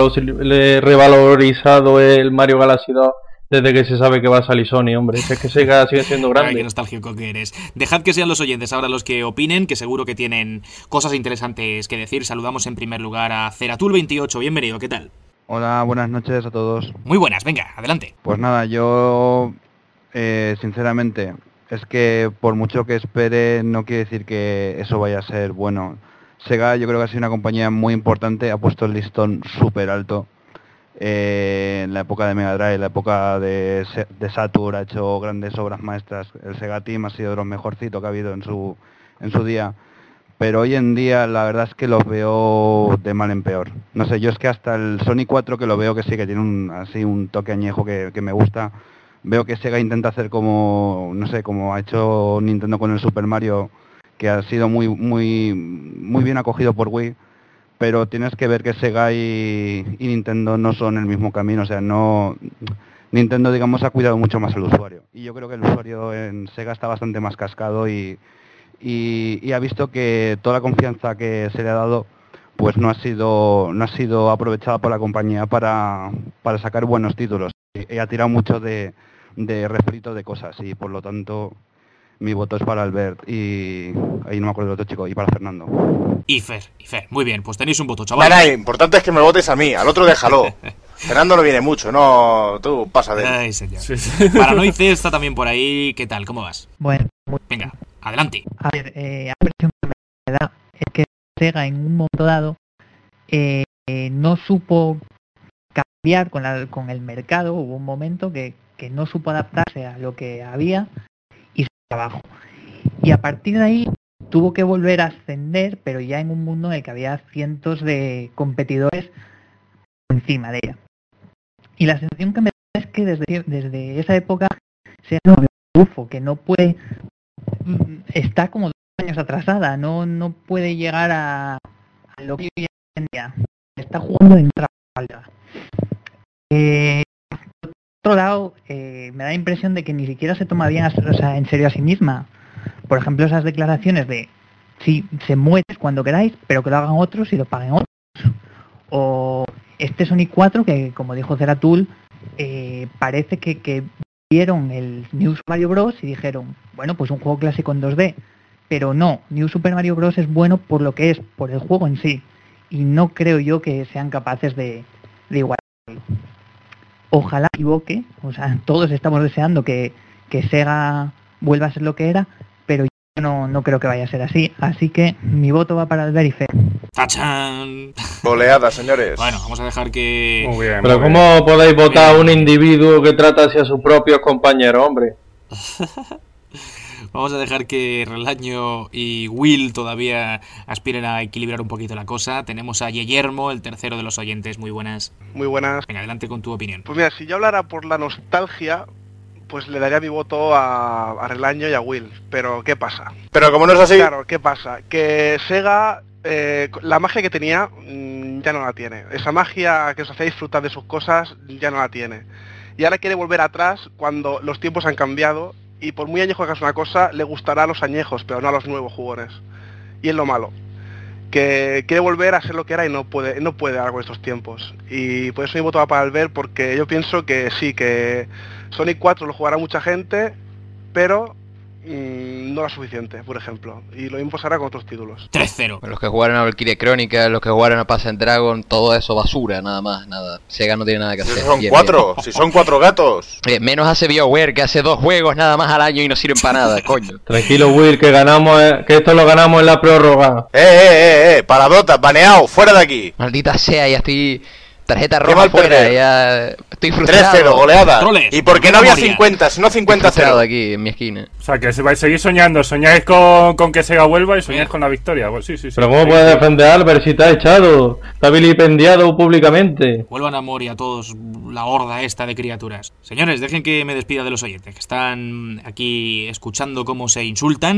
revalorizado el Mario Galaxy 2 desde que se sabe que va a salir Sony, hombre. Es que Sega sigue siendo Ay, grande. qué nostálgico que eres. Dejad que sean los oyentes ahora los que opinen, que seguro que tienen cosas interesantes que decir. Saludamos en primer lugar a Ceratul28. Bienvenido, ¿qué tal? Hola, buenas noches a todos. Muy buenas, venga, adelante. Pues nada, yo sinceramente es que por mucho que espere no quiere decir que eso vaya a ser bueno. Sega yo creo que ha sido una compañía muy importante, ha puesto el listón súper alto. En la época de Mega Drive, en la época de Saturn, ha hecho grandes obras maestras. El Sega Team ha sido de los mejorcitos que ha habido en su día. Pero hoy en día la verdad es que los veo de mal en peor. No sé, yo es que hasta el Sonic 4, que lo veo que sí, que tiene un toque añejo que me gusta. Veo que Sega intenta hacer como, no sé, como ha hecho Nintendo con el Super Mario, que ha sido muy bien acogido por Wii. Pero tienes que ver que Sega y Nintendo no son el mismo camino, o sea, no... Nintendo, digamos, ha cuidado mucho más al usuario. Y yo creo que el usuario en Sega está bastante más cascado y ha visto que toda la confianza que se le ha dado pues no ha sido aprovechada por la compañía para sacar buenos títulos. Y ha tirado mucho de refrito de cosas y por lo tanto mi voto es para Albert y ahí no me acuerdo del otro chico, y para Fernando. Y Fer, muy bien, pues tenéis un voto, chaval. Bueno, importante es que me votes a mí, al otro déjalo. Fernando no viene mucho, no, tú pasa de él. Ay, señor. Paranoice está también por ahí, ¿qué tal? ¿Cómo vas? Bueno, venga, adelante. A ver, la impresión que me da es que Sega en un momento dado no supo cambiar con el mercado. Hubo un momento que no supo adaptarse a lo que había y se fue abajo. Y a partir de ahí tuvo que volver a ascender, pero ya en un mundo en el que había cientos de competidores encima de ella. Y la sensación que me da es que desde esa época se ha bufo, que no puede, está como 2 años atrasada, no puede llegar a lo que hoy en día está jugando en Trafalgar. Por otro lado, me da la impresión de que ni siquiera se toma bien en serio a sí misma. Por ejemplo, esas declaraciones de sí, se muere cuando queráis, pero que lo hagan otros y lo paguen otros. O este Sonic 4, que como dijo Ceratul, parece que vieron el New Super Mario Bros. Y dijeron, bueno, pues un juego clásico en 2D. Pero no, New Super Mario Bros. Es bueno por lo que es, por el juego en sí. Y no creo yo que sean capaces de igualarlo. Ojalá me equivoque, o sea, todos estamos deseando que Sega vuelva a ser lo que era, pero yo no creo que vaya a ser así. Así que mi voto va para Albert y Fer. ¡Tachán! Goleada, señores. Bueno, vamos a dejar que... Muy bien, Pero ¿cómo podéis votar a un individuo que trata hacia sus propios compañeros, hombre? Vamos a dejar que Relaño y Will todavía aspiren a equilibrar un poquito la cosa. Tenemos a Guillermo, el tercero de los oyentes. Muy buenas. Muy buenas. Venga, adelante con tu opinión. Pues mira, si yo hablara por la nostalgia, pues le daría mi voto a Relaño y a Will. Pero ¿qué pasa? Pero como no es así... Claro, ¿qué pasa? Que Sega, la magia que tenía, ya no la tiene. Esa magia que os hacía disfrutar de sus cosas, ya no la tiene. Y ahora quiere volver atrás cuando los tiempos han cambiado. Y por muy añejo que hagas una cosa, le gustará a los añejos, pero no a los nuevos jugadores. Y es lo malo. Que quiere volver a ser lo que era y no puede dar con estos tiempos. Y por eso mi voto va para Albert, porque yo pienso que sí, que Sonic 4 lo jugará mucha gente, pero no lo suficiente, por ejemplo. Y lo mismo pasará con otros títulos. 3-0. Los que jugaron a Valkyrie Crónica, los que jugaron a Pass and Dragon, todo eso basura, nada más, nada. Sega no tiene nada que hacer. Si son 4, si son 4 gatos. Menos hace BioWare, que hace 2 juegos nada más al año y no sirven para nada, coño. Tranquilo, Will, que esto lo ganamos en la prórroga. Palabrotas, baneado, fuera de aquí. Maldita sea, ya estoy... Tarjeta roja fuera, ya estoy frustrado. 3-0, goleada. Troles. ¿Y por qué no había 50, sino 50-0? Aquí, en mi esquina. O sea, que se vais a seguir soñando. Soñáis con que Sega vuelva y soñáis con la victoria. Pues sí. Pero ¿cómo puedes defender a Albert si te ha echado? Te ha vilipendiado públicamente. Vuelvan a Mori a todos, la horda esta de criaturas. Señores, dejen que me despida de los oyentes, que están aquí escuchando cómo se insultan.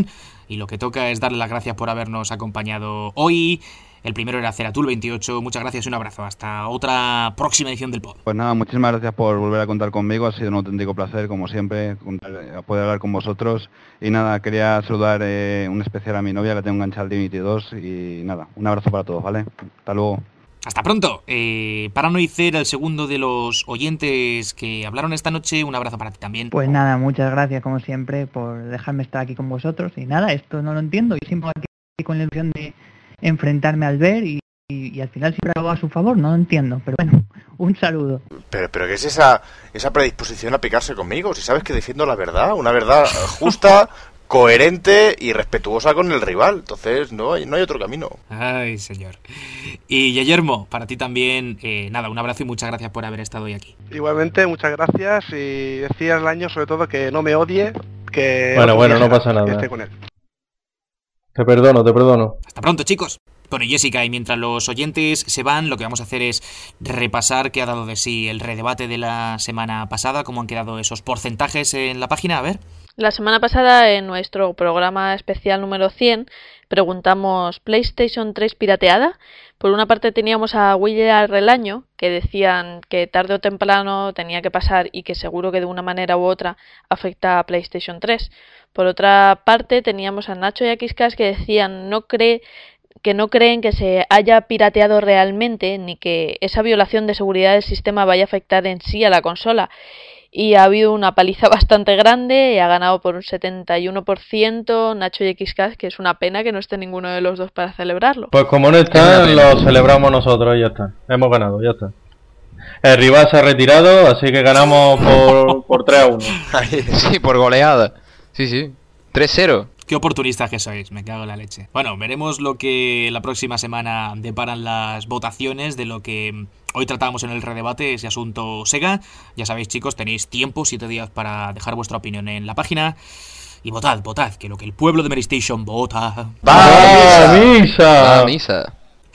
y lo que toca es darle las gracias por habernos acompañado hoy. El primero era Ceratul28. Muchas gracias y un abrazo. Hasta otra próxima edición del pod. Pues nada, muchísimas gracias por volver a contar conmigo. Ha sido un auténtico placer, como siempre, poder hablar con vosotros. Y nada, quería saludar un especial a mi novia, que tengo enganchada al Divinity 2. Y nada, un abrazo para todos, ¿vale? Hasta luego. Hasta pronto. Paranoid Cer, el segundo de los oyentes que hablaron esta noche, un abrazo para ti también. Pues nada, muchas gracias como siempre por dejarme estar aquí con vosotros. Y nada, esto no lo entiendo. Yo siempre aquí con la ilusión de enfrentarme al ver y al final siempre hago a su favor, no lo entiendo. Pero bueno, un saludo. Pero ¿qué es esa predisposición a picarse conmigo? Si sabes que defiendo la verdad, una verdad justa, coherente y respetuosa con el rival. Entonces no hay otro camino. Ay, señor. Y Guillermo, para ti también, nada, un abrazo y muchas gracias por haber estado hoy aquí. Igualmente, muchas gracias y decía al año sobre todo que no me odie, que... Bueno, no pasa nada. Que esté con él. Te perdono. Hasta pronto, chicos. Bueno, y Jessica, y mientras los oyentes se van, lo que vamos a hacer es repasar qué ha dado de sí el redebate de la semana pasada, cómo han quedado esos porcentajes en la página, a ver. La semana pasada, en nuestro programa especial número 100, preguntamos ¿PlayStation 3 pirateada? Por una parte teníamos a William Relaño, que decían que tarde o temprano tenía que pasar y que seguro que de una manera u otra afecta a PlayStation 3. Por otra parte teníamos a Nacho y a Quiscas, que decían que no creen que se haya pirateado realmente ni que esa violación de seguridad del sistema vaya a afectar en sí a la consola. Y ha habido una paliza bastante grande y ha ganado por un 71% Nacho y Xcast, que es una pena que no esté ninguno de los dos para celebrarlo. Pues como no están, lo celebramos nosotros y ya está. Hemos ganado, ya está. El rival se ha retirado, así que ganamos por 3-1. Sí, por goleada. Sí. 3-0. Qué oportunistas que sois, me cago en la leche. Bueno, veremos lo que la próxima semana deparan las votaciones de lo que hoy tratábamos en el redebate, ese asunto Sega. Ya sabéis, chicos, tenéis tiempo, 7 días para dejar vuestra opinión en la página. Y votad, que lo que el pueblo de Merystation vota... ¡Va a misa!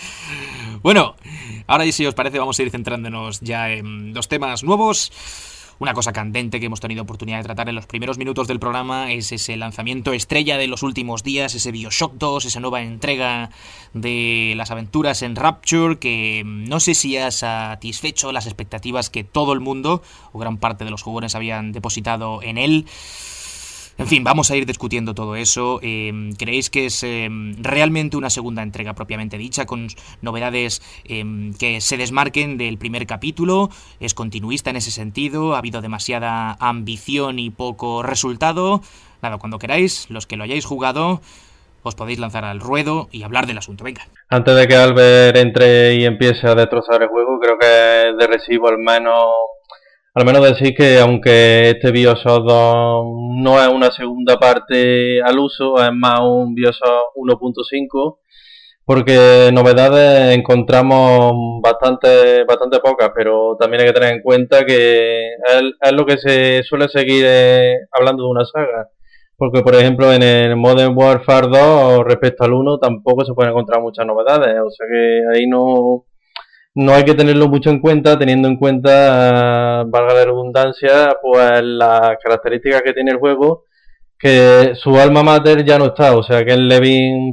Bueno, ahora y si os parece vamos a ir centrándonos ya en los temas nuevos. Una cosa candente que hemos tenido oportunidad de tratar en los primeros minutos del programa es ese lanzamiento estrella de los últimos días, ese BioShock 2, esa nueva entrega de las aventuras en Rapture, que no sé si ha satisfecho las expectativas que todo el mundo, o gran parte de los jugadores, habían depositado en él. En fin, vamos a ir discutiendo todo eso. ¿Creéis que es realmente una segunda entrega propiamente dicha, con novedades que se desmarquen del primer capítulo? ¿Es continuista en ese sentido? ¿Ha habido demasiada ambición y poco resultado? Nada, cuando queráis, los que lo hayáis jugado, os podéis lanzar al ruedo y hablar del asunto. Venga. Antes de que Albert entre y empiece a destrozar el juego, creo que es de recibo al menos decir que aunque este BioShock 2 no es una segunda parte al uso, es más un BioShock 1.5, porque novedades encontramos bastante pocas, pero también hay que tener en cuenta que es lo que se suele seguir hablando de una saga. Porque, por ejemplo, en el Modern Warfare 2, respecto al 1, tampoco se pueden encontrar muchas novedades, o sea que ahí no hay que tenerlo mucho en cuenta, teniendo en cuenta, valga la redundancia, pues las características que tiene el juego, que su alma mater ya no está, o sea que el Levin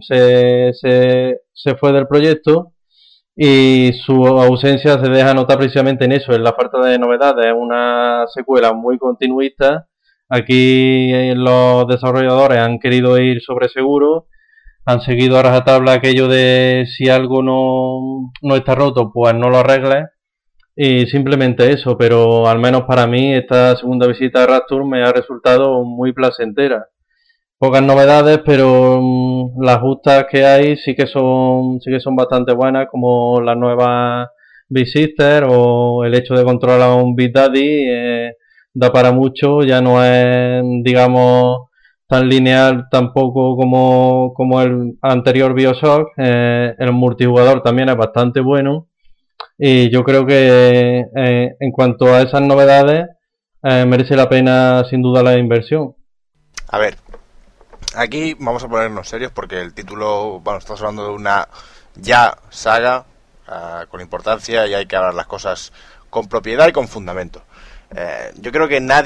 se fue del proyecto y su ausencia se deja notar precisamente en eso, en la falta de novedades. Es una secuela muy continuista. Aquí los desarrolladores han querido ir sobre seguro, han seguido a rajatabla aquello de si algo no está roto, pues no lo arregles, y simplemente eso. Pero al menos para mí esta segunda visita a Rapture me ha resultado muy placentera. Pocas novedades, pero las justas que hay sí que son bastante buenas, como la nueva Big Sister o el hecho de controlar a un Big Daddy. Da para mucho, ya no es, digamos, tan lineal tampoco como el anterior BioShock. El multijugador también es bastante bueno, y yo creo que en cuanto a esas novedades merece la pena sin duda la inversión. A ver, aquí vamos a ponernos serios porque el título, bueno, estamos hablando de una ya saga con importancia, y hay que hablar las cosas con propiedad y con fundamento. Yo creo que nadie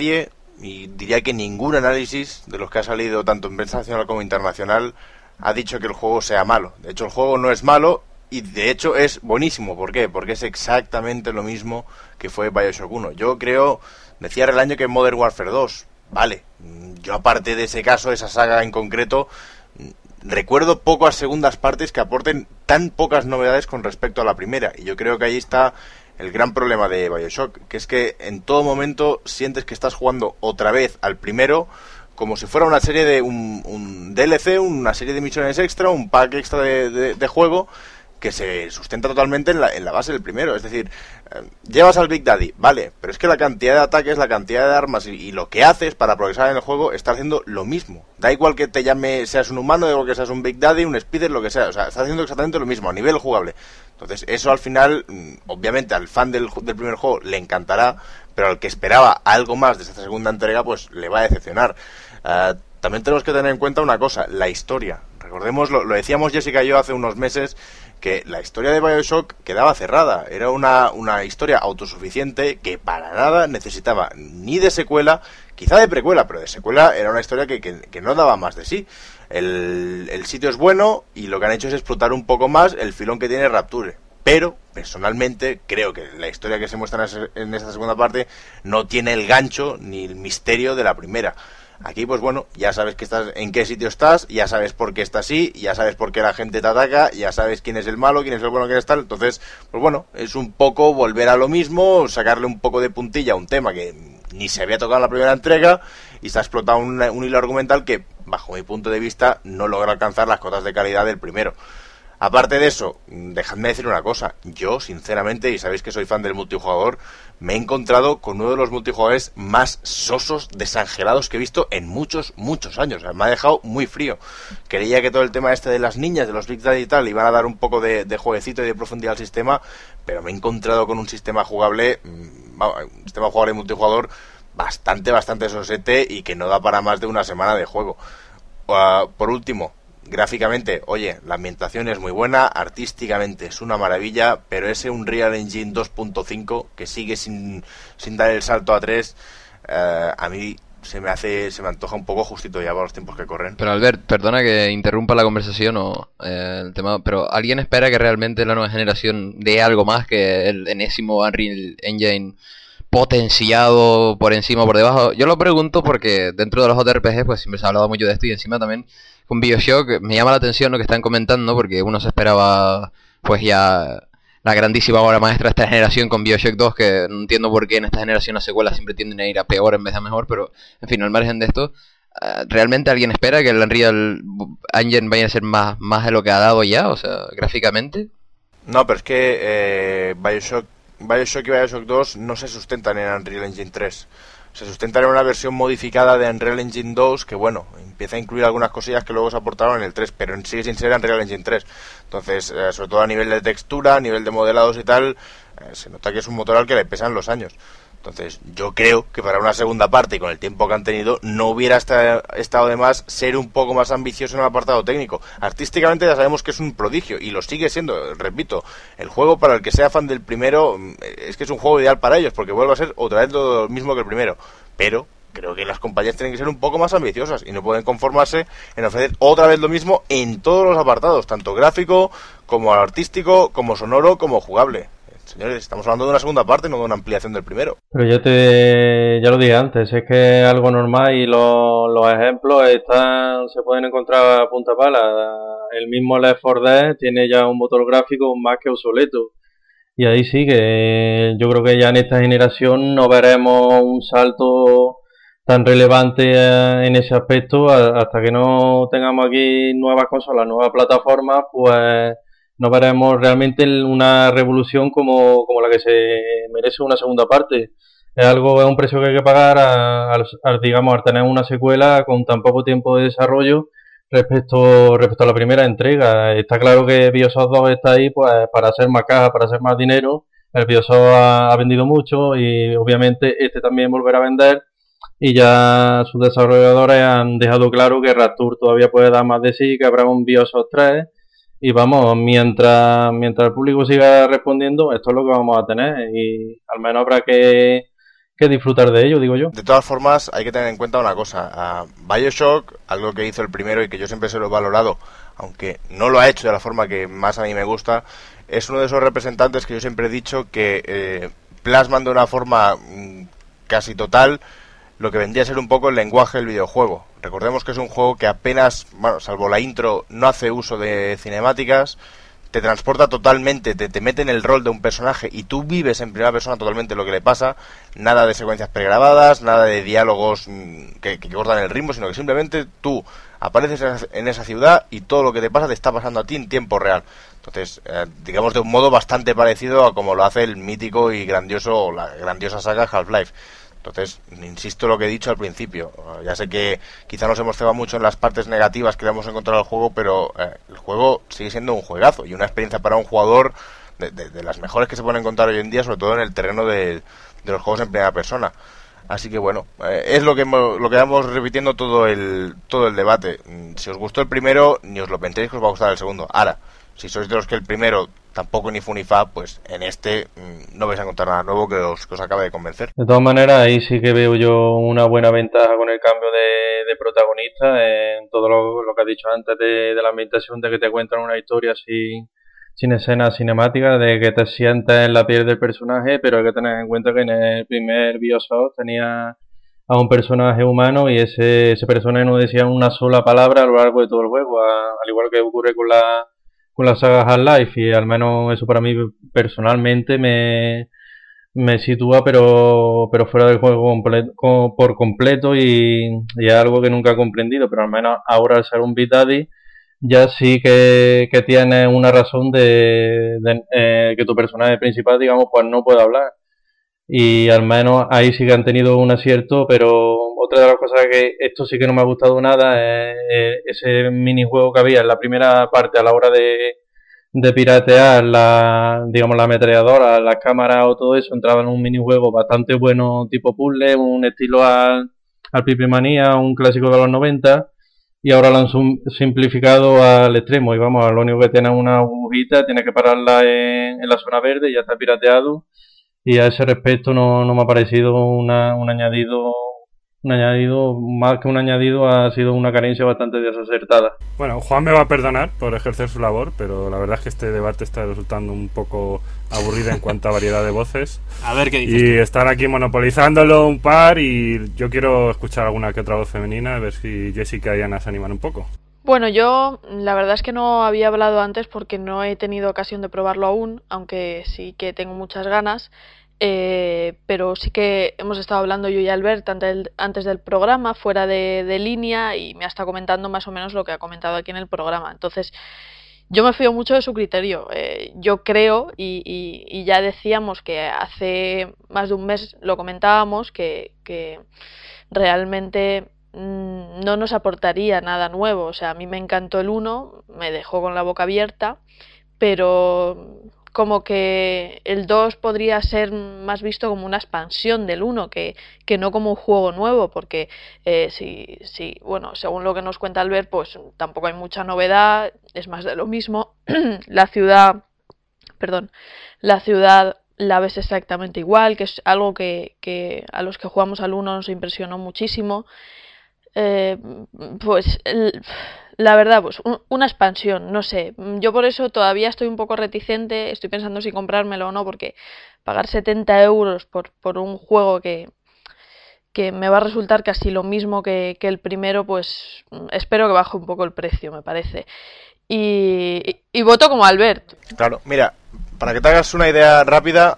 y diría que ningún análisis de los que ha salido tanto en prensa nacional como internacional ha dicho que el juego sea malo. De hecho, el juego no es malo y de hecho es buenísimo. ¿Por qué? Porque es exactamente lo mismo que fue BioShock 1. Yo creo, decía el año que Modern Warfare 2, vale, yo aparte de ese caso, de esa saga en concreto, recuerdo pocas segundas partes que aporten tan pocas novedades con respecto a la primera, y yo creo que ahí está el gran problema de BioShock, que es que en todo momento sientes que estás jugando otra vez al primero, como si fuera una serie de un DLC, una serie de misiones extra, un pack extra de juego, que se sustenta totalmente en la base del primero. Es decir, llevas al Big Daddy, vale, pero es que la cantidad de ataques, la cantidad de armas y lo que haces para progresar en el juego está haciendo lo mismo. Da igual que te llame, seas un humano, da igual que seas un Big Daddy, un Spider, lo que sea. O sea, está haciendo exactamente lo mismo a nivel jugable. Entonces, eso al final, obviamente al fan del primer juego le encantará, pero al que esperaba algo más de esta segunda entrega, pues le va a decepcionar. También tenemos que tener en cuenta una cosa, la historia. Recordemos, lo decíamos Jessica y yo hace unos meses, que la historia de BioShock quedaba cerrada. Era una historia autosuficiente que para nada necesitaba ni de secuela, quizá de precuela, pero de secuela era una historia que no daba más de sí. El sitio es bueno y lo que han hecho es explotar un poco más el filón que tiene Rapture. Pero, personalmente, creo que la historia que se muestra en esta segunda parte no tiene el gancho ni el misterio de la primera. Aquí, pues bueno, ya sabes que estás, en qué sitio estás, ya sabes por qué estás así, ya sabes por qué la gente te ataca, ya sabes quién es el malo, quién es el bueno, quién es tal. Entonces, pues bueno, es un poco volver a lo mismo, sacarle un poco de puntilla a un tema que ni se había tocado en la primera entrega y se ha explotado un hilo argumental que, bajo mi punto de vista, no logra alcanzar las cotas de calidad del primero. Aparte de eso, dejadme decir una cosa. Yo, sinceramente, y sabéis que soy fan del multijugador, me he encontrado con uno de los multijugadores más sosos, desangelados que he visto en muchos, muchos años. O sea, me ha dejado muy frío. Creía que todo el tema este de las niñas, de los Big Daddy y tal, iban a dar un poco de jueguecito y de profundidad al sistema, pero me he encontrado con un sistema jugable, multijugador bastante sosete y que no da para más de una semana de juego. Por último, gráficamente, oye, la ambientación es muy buena, artísticamente es una maravilla, pero ese Unreal Engine 2.5 que sigue sin dar el salto a 3, a mí se me antoja un poco justito ya para los tiempos que corren. Pero Albert, perdona que interrumpa la conversación el tema, pero ¿alguien espera que realmente la nueva generación dé algo más que el enésimo Unreal Engine potenciado por encima o por debajo? Yo lo pregunto porque dentro de los JRPG pues siempre se ha hablado mucho de esto, y encima también con BioShock me llama la atención lo que están comentando, porque uno se esperaba pues ya la grandísima obra maestra de esta generación con BioShock 2, que no entiendo por qué en esta generación las secuelas siempre tienden a ir a peor en vez de a mejor, pero en fin, al margen de esto, ¿realmente alguien espera que el Unreal Engine vaya a ser más de lo que ha dado ya, o sea, gráficamente? No, pero es que BioShock y BioShock 2 no se sustentan en Unreal Engine 3. Se sustentan en una versión modificada de Unreal Engine 2 que, bueno, empieza a incluir algunas cosillas que luego se aportaron en el 3, pero sigue sin ser Unreal Engine 3. Entonces, sobre todo a nivel de textura, a nivel de modelados y tal, se nota que es un motor al que le pesan los años. Entonces, yo creo que para una segunda parte y con el tiempo que han tenido, no hubiera estado de más ser un poco más ambicioso en el apartado técnico. Artísticamente ya sabemos que es un prodigio y lo sigue siendo, repito. El juego, para el que sea fan del primero, es que es un juego ideal para ellos, porque vuelve a ser otra vez lo mismo que el primero. Pero creo que las compañías tienen que ser un poco más ambiciosas y no pueden conformarse en ofrecer otra vez lo mismo en todos los apartados, tanto gráfico como artístico, como sonoro, como jugable. Señores, estamos hablando de una segunda parte, no de una ampliación del primero. Pero ya lo dije antes, es que es algo normal y los ejemplos se pueden encontrar a punta pala. El mismo Left 4 Dead tiene ya un motor gráfico más que obsoleto. Y ahí sí que yo creo que ya en esta generación no veremos un salto tan relevante en ese aspecto hasta que no tengamos aquí nuevas consolas, nuevas plataformas, pues no veremos realmente una revolución como la que se merece una segunda parte. Es un precio que hay que pagar digamos, al tener una secuela con tan poco tiempo de desarrollo respecto a la primera entrega. Está claro que BioShock 2 está ahí pues para hacer más caja, para hacer más dinero. El BioShock ha vendido mucho y obviamente este también volverá a vender, y ya sus desarrolladores han dejado claro que Rapture todavía puede dar más de sí, que habrá un BioShock 3. Y vamos, mientras el público siga respondiendo, esto es lo que vamos a tener, y al menos habrá que disfrutar de ello, digo yo. De todas formas, hay que tener en cuenta una cosa. BioShock, algo que hizo el primero y que yo siempre se lo he valorado, aunque no lo ha hecho de la forma que más a mí me gusta, es uno de esos representantes que yo siempre he dicho que plasman de una forma casi total lo que vendría a ser un poco el lenguaje del videojuego. Recordemos que es un juego que apenas, bueno, salvo la intro, no hace uso de cinemáticas, te transporta totalmente, te mete en el rol de un personaje y tú vives en primera persona totalmente lo que le pasa, nada de secuencias pregrabadas, nada de diálogos que cortan el ritmo, sino que simplemente tú apareces en esa ciudad y todo lo que te pasa te está pasando a ti en tiempo real. Entonces, digamos de un modo bastante parecido a como lo hace el mítico y grandioso, la grandiosa saga Half-Life. Entonces, insisto lo que he dicho al principio. Ya sé que quizá nos hemos cebado mucho en las partes negativas que le hemos encontrado al juego, pero el juego sigue siendo un juegazo y una experiencia para un jugador de las mejores que se pueden encontrar hoy en día, sobre todo en el terreno de los juegos en primera persona. Así que bueno, es lo que vamos repitiendo todo el debate. Si os gustó el primero, ni os lo penséis que os va a gustar el segundo. Ahora, si sois de los que el primero tampoco ni fu ni fa, pues en este no vais a encontrar nada nuevo que os acabe de convencer. De todas maneras, ahí sí que veo yo una buena ventaja con el cambio de protagonista en todo lo que has dicho antes de la ambientación, de que te cuentan una historia sin escenas cinemáticas, de que te sientas en la piel del personaje, pero hay que tener en cuenta que en el primer BioShock tenía a un personaje humano y ese personaje no decía una sola palabra a lo largo de todo el juego, al igual que ocurre con la saga Half-Life, y al menos eso para mí personalmente me sitúa pero fuera del juego por completo y es algo que nunca he comprendido, pero al menos ahora al ser un Big Daddy ya sí que tiene una razón de que tu personaje principal, digamos, pues no puede hablar, y al menos ahí sí que han tenido un acierto. Pero otra de las cosas que esto sí que no me ha gustado nada es ese minijuego que había en la primera parte a la hora de piratear la ametralladora, las cámaras o todo eso. Entraba en un minijuego bastante bueno tipo puzzle, un estilo al Pipi Manía, un clásico de los 90, y ahora lo han simplificado al extremo y vamos, lo único que tiene es una agujita, tiene que pararla en la zona verde y ya está pirateado. Y a ese respecto no me ha parecido un añadido, más que un añadido, ha sido una carencia bastante desacertada. Bueno, Juan me va a perdonar por ejercer su labor, pero la verdad es que este debate está resultando un poco aburrido en cuanto a variedad de voces. A ver qué dices y tú. están aquí monopolizándolo un par, y yo quiero escuchar alguna que otra voz femenina, a ver si Jessica y Ana se animan un poco. Bueno, yo la verdad es que no había hablado antes porque no he tenido ocasión de probarlo aún, aunque sí que tengo muchas ganas, pero sí que hemos estado hablando yo y Albert antes del programa, fuera de línea, y me ha estado comentando más o menos lo que ha comentado aquí en el programa. Entonces, yo me fío mucho de su criterio. Yo creo, y ya decíamos que hace más de un mes lo comentábamos, que realmente no nos aportaría nada nuevo. O sea, a mí me encantó el 1, me dejó con la boca abierta, pero como que el 2 podría ser más visto como una expansión del 1 que no como un juego nuevo, porque bueno, según lo que nos cuenta Albert, pues tampoco hay mucha novedad, es más de lo mismo. La ciudad la ves exactamente igual, que es algo que a los que jugamos al 1 nos impresionó muchísimo. La verdad, pues una expansión, no sé. Yo por eso todavía estoy un poco reticente, estoy pensando si comprármelo o no, porque pagar 70 euros por un juego que me va a resultar casi lo mismo que el primero, pues espero que baje un poco el precio, me parece. Y voto como Albert. Claro, mira, para que te hagas una idea rápida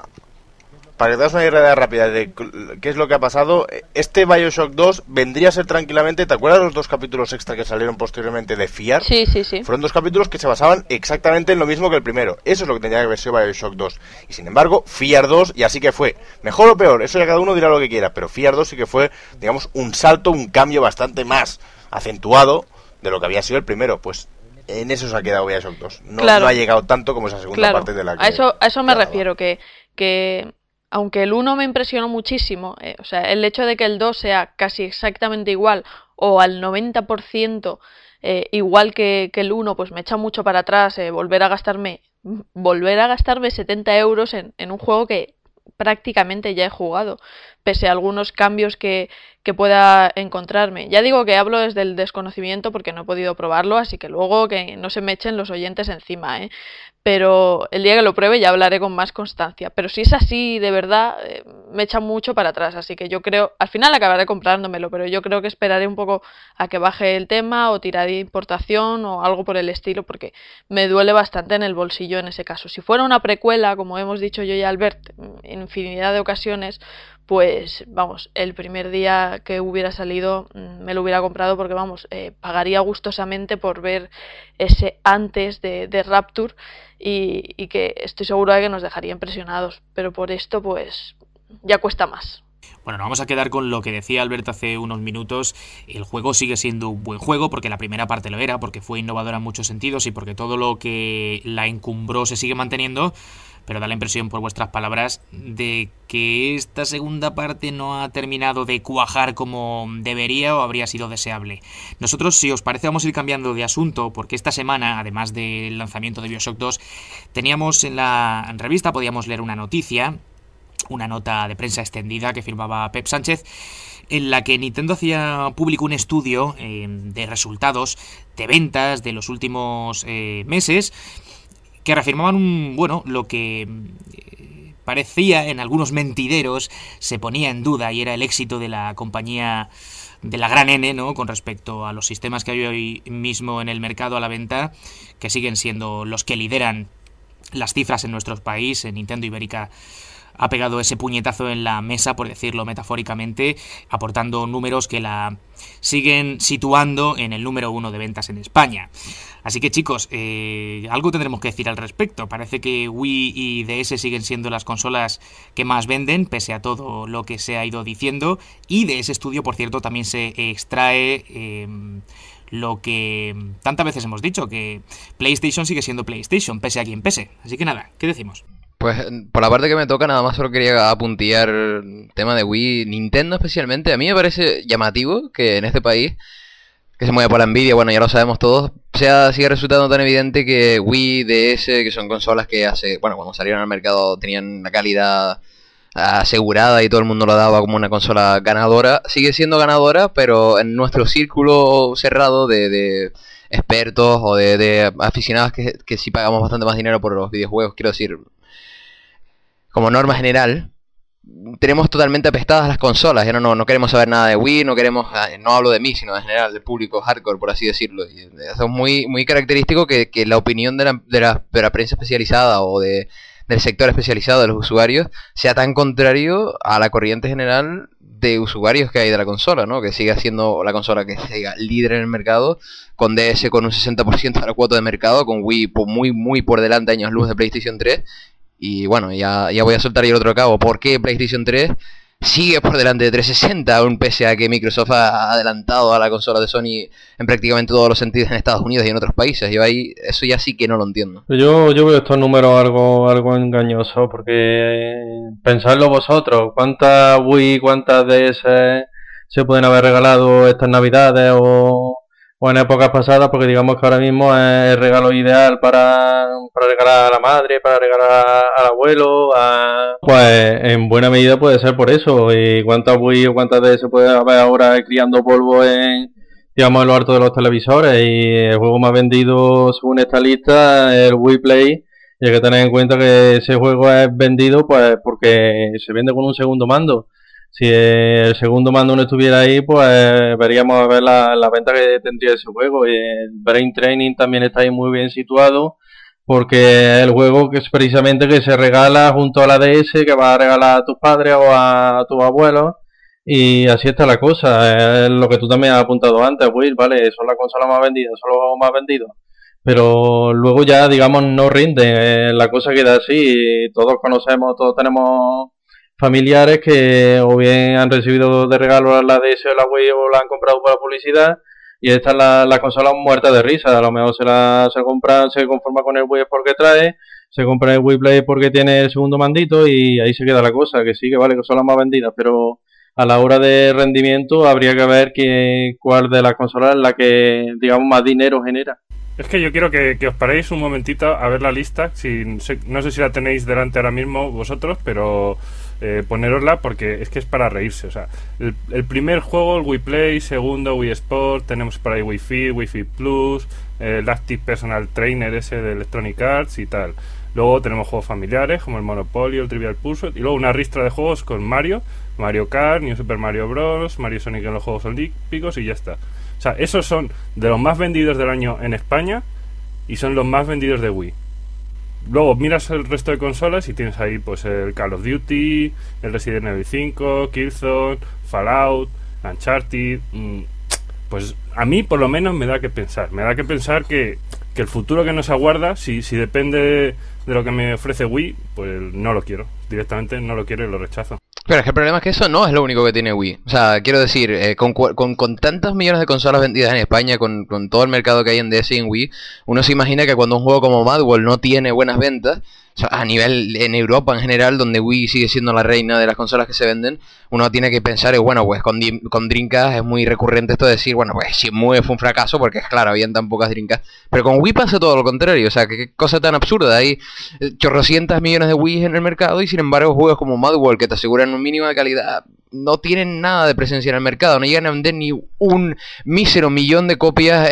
de qué es lo que ha pasado, este BioShock 2 vendría a ser tranquilamente, ¿te acuerdas de los 2 capítulos extra que salieron posteriormente de FIAR? Sí. Fueron 2 capítulos que se basaban exactamente en lo mismo que el primero. Eso es lo que tenía que haber sido BioShock 2. Y sin embargo, FIAR 2 y así que fue. Mejor o peor, eso ya cada uno dirá lo que quiera, pero FIAR 2 sí que fue, digamos, un salto, un cambio bastante más acentuado de lo que había sido el primero. Pues en eso se ha quedado BioShock 2. No ha llegado tanto como esa segunda parte de la que... A eso me refiero, que aunque el 1 me impresionó muchísimo, o sea, el hecho de que el 2 sea casi exactamente igual o al 90% igual que el 1, pues me echa mucho para atrás volver a gastarme 70 euros en un juego que prácticamente ya he jugado, pese a algunos cambios que pueda encontrarme. Ya digo que hablo desde el desconocimiento porque no he podido probarlo, así que luego que no se me echen los oyentes encima, ¿eh? Pero el día que lo pruebe ya hablaré con más constancia. Pero si es así, de verdad, me echa mucho para atrás, así que yo creo, al final acabaré comprándomelo, pero yo creo que esperaré un poco a que baje el tema o tiraré de importación o algo por el estilo, porque me duele bastante en el bolsillo en ese caso. Si fuera una precuela, como hemos dicho yo y Albert en infinidad de ocasiones, pues vamos, el primer día que hubiera salido me lo hubiera comprado porque vamos, pagaría gustosamente por ver ese antes de Rapture y que estoy seguro de que nos dejaría impresionados, pero por esto pues ya cuesta más. Bueno, nos vamos a quedar con lo que decía Albert hace unos minutos. El juego sigue siendo un buen juego porque la primera parte lo era, porque fue innovadora en muchos sentidos y porque todo lo que la encumbró se sigue manteniendo, pero da la impresión, por vuestras palabras, de que esta segunda parte no ha terminado de cuajar como debería o habría sido deseable. Nosotros, si os parece, vamos a ir cambiando de asunto, porque esta semana, además del lanzamiento de BioShock 2, teníamos en la revista, podíamos leer una noticia, una nota de prensa extendida que firmaba Pep Sánchez, en la que Nintendo hacía público un estudio de resultados de ventas de los últimos meses, que reafirmaban lo que parecía en algunos mentideros se ponía en duda, y era el éxito de la compañía de la gran N, ¿no?, con respecto a los sistemas que hay hoy mismo en el mercado a la venta, que siguen siendo los que lideran las cifras en nuestro país. En Nintendo Ibérica ha pegado ese puñetazo en la mesa, por decirlo metafóricamente, aportando números que la siguen situando en el número 1 de ventas en España. Así que, chicos, algo tendremos que decir al respecto. Parece que Wii y DS siguen siendo las consolas que más venden, pese a todo lo que se ha ido diciendo. Y de ese estudio, por cierto, también se extrae lo que tantas veces hemos dicho, que PlayStation sigue siendo PlayStation, pese a quien pese. Así que nada, ¿qué decimos? Pues por la parte que me toca, nada más solo quería apuntillar el tema de Wii, Nintendo especialmente. A mí me parece llamativo que en este país, que se mueve por la envidia, bueno, ya lo sabemos todos, sigue resultando tan evidente que Wii, DS, que son consolas que cuando salieron al mercado tenían la calidad asegurada y todo el mundo lo daba como una consola ganadora, sigue siendo ganadora, pero en nuestro círculo cerrado de expertos o de aficionados que sí pagamos bastante más dinero por los videojuegos, quiero decir, como norma general, tenemos totalmente apestadas las consolas. Ya no queremos saber nada de Wii, no hablo de mí, sino en general del público hardcore, por así decirlo. Y eso es muy, muy característico que la opinión de la prensa especializada o del sector especializado de los usuarios sea tan contrario a la corriente general de usuarios que hay de la consola, ¿no? Que siga siendo la consola que siga líder en el mercado, con DS con un 60% de la cuota de mercado, con Wii muy, muy por delante, años luz de PlayStation 3. Y bueno, ya voy a soltar yo el otro cabo. ¿Por qué PlayStation 3 sigue por delante de 360, aún pese a que Microsoft ha adelantado a la consola de Sony en prácticamente todos los sentidos en Estados Unidos y en otros países? Yo ahí, eso ya sí que no lo entiendo. Yo veo estos números algo engañosos, porque pensadlo vosotros, ¿cuántas Wii, cuántas DS se pueden haber regalado estas navidades o en épocas pasadas? Porque digamos que ahora mismo es el regalo ideal para regalar a la madre, para regalar al abuelo, pues en buena medida puede ser por eso. Y cuántas Wii o cuántas DS se puede haber ahora criando polvo en lo alto de los televisores. Y el juego más vendido según esta lista es el Wii Play, y hay que tener en cuenta que ese juego es vendido pues porque se vende con un segundo mando. Si el segundo mando no estuviera ahí, pues veríamos a ver la venta que tendría ese juego. Y el Brain Training también está ahí muy bien situado, porque es el juego que es precisamente que se regala junto a la DS, que va a regalar a tus padres o a tus abuelos, y así está la cosa. Es lo que tú también has apuntado antes, Will, ¿vale? Son las consolas más vendidas, son los juegos más vendidos, pero luego ya, digamos, no rinden. La cosa queda así. Todos tenemos familiares que o bien han recibido de regalo la DS o la Wii o la han comprado por la publicidad, y esta es la consola muerta de risa. A lo mejor se conforma con el Wii porque trae, se compra el Wii Play porque tiene el segundo mandito, y ahí se queda la cosa, que sí, que vale, que son las más vendidas, pero a la hora de rendimiento habría que ver cuál de las consolas es la que, digamos, más dinero genera. Es que yo quiero que os paréis un momentito a ver la lista. No sé si la tenéis delante ahora mismo vosotros, pero ponérosla porque es que es para reírse. O sea, el primer juego, el Wii Play, segundo Wii Sport, tenemos por ahí Wii Fit, Wii Fit Plus, el Active Personal Trainer ese de Electronic Arts y tal. Luego tenemos juegos familiares como el Monopoly, el Trivial Pursuit, y luego una ristra de juegos con Mario Kart, New Super Mario Bros, Mario Sonic en los Juegos Olímpicos y ya está. O sea, esos son de los más vendidos del año en España y son los más vendidos de Wii. Luego miras el resto de consolas y tienes ahí pues el Call of Duty, el Resident Evil 5, Killzone, Fallout, Uncharted. Pues a mí por lo menos me da que pensar. Me da que pensar que el futuro que nos aguarda, si depende de lo que me ofrece Wii, pues no lo quiero. Directamente no lo quiero y lo rechazo. Pero es que el problema es que eso no es lo único que tiene Wii. O sea, quiero decir, con tantos millones de consolas vendidas en España, con todo el mercado que hay en DS y en Wii, uno se imagina que cuando un juego como Mad World no tiene buenas ventas, o sea, a nivel en Europa en general, donde Wii sigue siendo la reina de las consolas que se venden, uno tiene que pensar, bueno, pues con Dreamcast es muy recurrente esto de decir, bueno, pues Shenmue fue un fracaso porque, claro, habían tan pocas Dreamcast. Pero con Wii pasa todo lo contrario, o sea, qué cosa tan absurda. Hay chorrocientas millones de Wii en el mercado y, sin embargo, juegos como Mad World, que te aseguran un mínimo de calidad, no tienen nada de presencia en el mercado, no llegan a vender ni un mísero millón de copias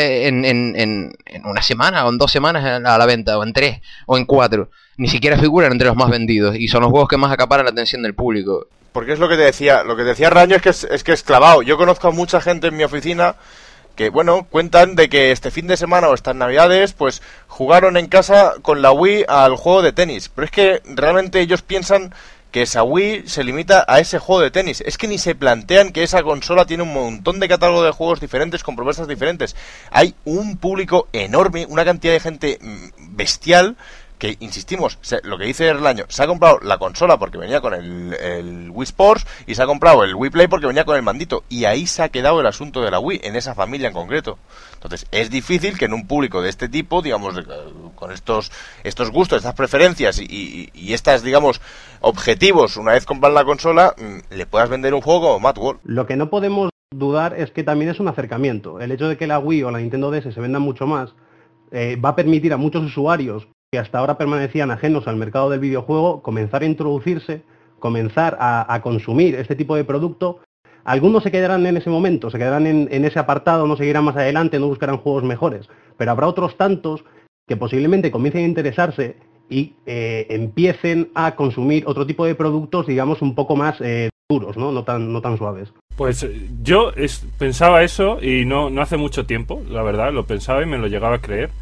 en una semana o en 2 semanas a la venta, o en 3 o en 4. Ni siquiera figuran entre los más vendidos y son los juegos que más acaparan la atención del público. Porque es lo que te decía Raño, es que es clavado. Yo conozco a mucha gente en mi oficina que, bueno, cuentan de que este fin de semana o estas navidades, pues jugaron en casa con la Wii al juego de tenis. Pero es que realmente ellos piensan que esa Wii se limita a ese juego de tenis. Es que ni se plantean que esa consola tiene un montón de catálogo de juegos diferentes con promesas diferentes. Hay un público enorme, una cantidad de gente bestial que, insistimos, lo que dice Erlaño, se ha comprado la consola porque venía con el Wii Sports y se ha comprado el Wii Play porque venía con el mandito. Y ahí se ha quedado el asunto de la Wii, en esa familia en concreto. Entonces, es difícil que en un público de este tipo, digamos, con estos gustos, estas preferencias y estas, digamos, objetivos, una vez compran la consola, le puedas vender un juego como Mad World. Lo que no podemos dudar es que también es un acercamiento. El hecho de que la Wii o la Nintendo DS se vendan mucho más va a permitir a muchos usuarios que hasta ahora permanecían ajenos al mercado del videojuego comenzar a introducirse, comenzar a consumir este tipo de producto. Algunos se quedarán en ese momento, se quedarán en ese apartado, no seguirán más adelante, no buscarán juegos mejores, pero habrá otros tantos que posiblemente comiencen a interesarse y empiecen a consumir otro tipo de productos, digamos, un poco más duros, no tan suaves. Pues yo pensaba eso y no hace mucho tiempo, la verdad, lo pensaba y me lo llegaba a creer,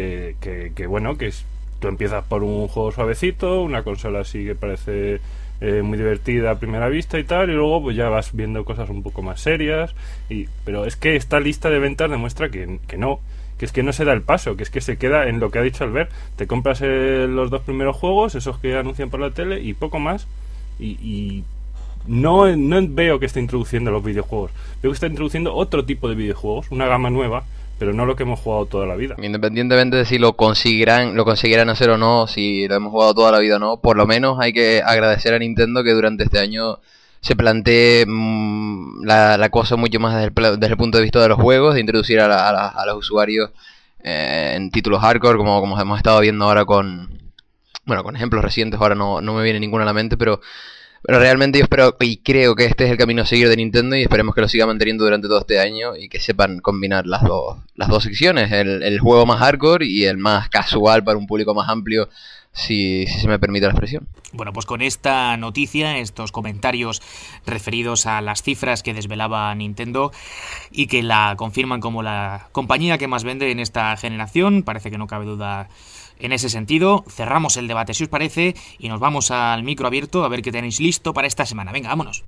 que bueno, que tú empiezas por un juego suavecito, una consola así que parece muy divertida a primera vista y tal, y luego pues ya vas viendo cosas un poco más serias, pero es que esta lista de ventas demuestra que no, que es que no se da el paso, que es que se queda en lo que ha dicho Albert. Te compras los 2 primeros juegos, esos que anuncian por la tele, y poco más, y no veo que esté introduciendo los videojuegos. Veo que está introduciendo otro tipo de videojuegos, una gama nueva, pero no lo que hemos jugado toda la vida. Independientemente de si lo conseguirán hacer o no, si lo hemos jugado toda la vida o no, por lo menos hay que agradecer a Nintendo que durante este año se plantee la cosa mucho más desde el punto de vista de los juegos, de introducir a los usuarios en títulos hardcore, como hemos estado viendo ahora con ejemplos recientes. Ahora no me viene ninguno a la mente, pero realmente yo espero y creo que este es el camino a seguir de Nintendo, y esperemos que lo siga manteniendo durante todo este año y que sepan combinar las dos secciones, el juego más hardcore y el más casual para un público más amplio, si se me permite la expresión. Bueno, pues con esta noticia, estos comentarios referidos a las cifras que desvelaba Nintendo y que la confirman como la compañía que más vende en esta generación, parece que no cabe duda en ese sentido. Cerramos el debate, si os parece, y nos vamos al micro abierto a ver qué tenéis listo para esta semana. Venga, vámonos.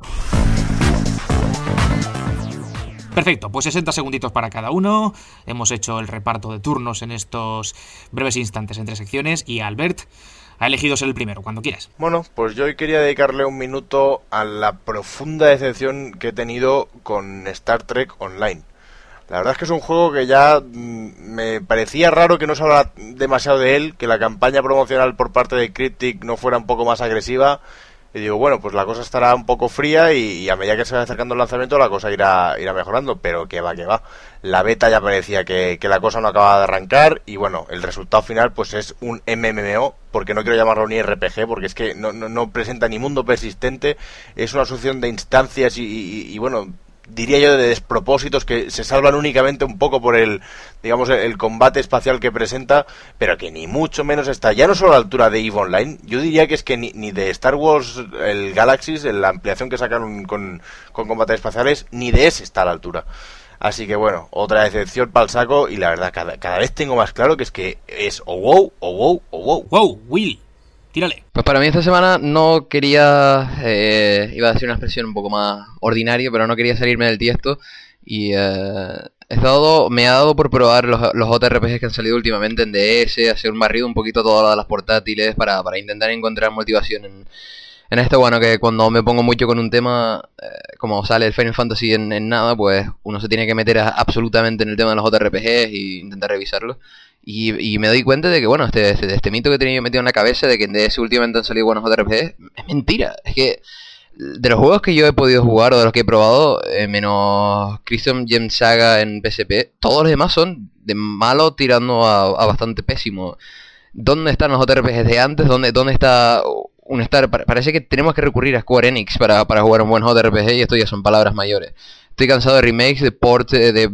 Perfecto, pues 60 segunditos para cada uno. Hemos hecho el reparto de turnos en estos breves instantes entre secciones y Albert ha elegido ser el primero, cuando quieras. Bueno, pues yo hoy quería dedicarle un minuto a la profunda decepción que he tenido con Star Trek Online. La verdad es que es un juego que ya me parecía raro que no se hablara demasiado de él, que la campaña promocional por parte de Cryptic no fuera un poco más agresiva. Y digo, bueno, pues la cosa estará un poco fría y a medida que se va acercando el lanzamiento la cosa irá mejorando, pero que va. La beta ya parecía que la cosa no acababa de arrancar y bueno, el resultado final pues es un MMO, porque no quiero llamarlo ni RPG, porque es que no presenta ni mundo persistente, es una sucesión de instancias y bueno, diría yo de despropósitos que se salvan únicamente un poco por el combate espacial que presenta, pero que ni mucho menos está, ya no solo a la altura de EVE Online, yo diría que es que ni de Star Wars, el Galaxies, la ampliación que sacaron con combates espaciales, ni de ese está a la altura. Así que bueno, otra decepción para el saco y la verdad cada vez tengo más claro que es o wow o wow o wow. Wow, Will, tírale. Pues para mí esta semana no quería, iba a decir una expresión un poco más ordinaria, pero no quería salirme del tiesto y me ha dado por probar los JRPGs que han salido últimamente en DS, hacer un barrido un poquito a todas las portátiles para intentar encontrar motivación en esto. Bueno, que cuando me pongo mucho con un tema, como sale el Final Fantasy en nada, pues uno se tiene que meter absolutamente en el tema de los JRPGs e intentar revisarlo. Y me doy cuenta de que, bueno, este mito que tenía yo metido en la cabeza de que en DS últimamente han salido buenos JRPGs, es mentira. Es que de los juegos que yo he podido jugar o de los que he probado, menos Crimson Gem Saga en PSP, todos los demás son de malo tirando a bastante pésimo. ¿Dónde están los JRPGs de antes? ¿Dónde está un Star? Parece que tenemos que recurrir a Square Enix para jugar un buen JRPG y esto ya son palabras mayores. Estoy cansado de remakes, de ports,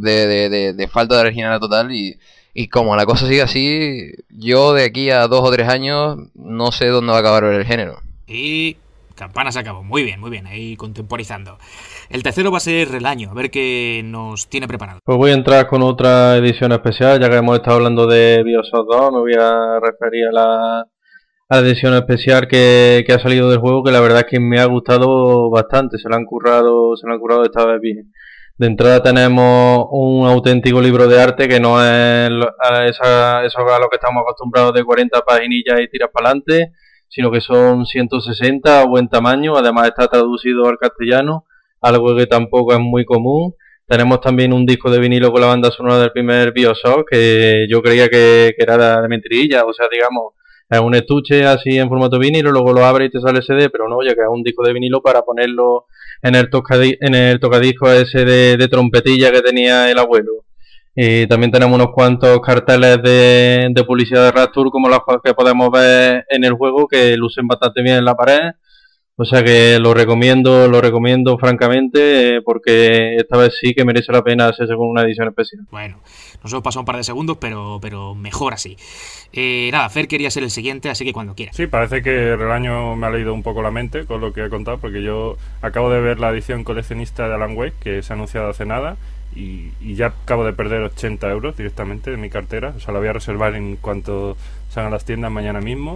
de falta de originalidad total y como la cosa sigue así, yo de aquí a 2 o 3 años no sé dónde va a acabar el género. Y campana se acabó, muy bien, ahí contemporizando. El tercero va a ser el año, a ver qué nos tiene preparado. Pues voy a entrar con otra edición especial, ya que hemos estado hablando de BioShock 2, me voy a referir a la edición especial que ha salido del juego, que la verdad es que me ha gustado bastante, se lo han currado esta vez bien. De entrada tenemos un auténtico libro de arte que no es eso a lo que estamos acostumbrados de 40 paginillas y tiras para adelante, sino que son 160 a buen tamaño, además está traducido al castellano, algo que tampoco es muy común. Tenemos también un disco de vinilo con la banda sonora del primer BioShock, que yo creía que era de mentirilla, o sea, digamos, es un estuche así en formato vinilo, luego lo abres y te sale el CD, pero no, ya que es un disco de vinilo para ponerlo en el tocadiscos ese de trompetilla que tenía el abuelo. Y también tenemos unos cuantos carteles de publicidad de Rapture, como los que podemos ver en el juego, que lucen bastante bien en la pared. O sea que lo recomiendo francamente, porque esta vez sí que merece la pena hacerse con una edición especial. Bueno, nos hemos pasado un par de segundos, pero mejor así. Nada, Fer quería ser el siguiente, así que cuando quiera. Sí, parece que Relaño me ha leído un poco la mente con lo que he contado, porque yo acabo de ver la edición coleccionista de Alan Wake, que se ha anunciado hace nada, y ya acabo de perder 80 euros directamente de mi cartera. O sea, la voy a reservar en cuanto salgan las tiendas mañana mismo.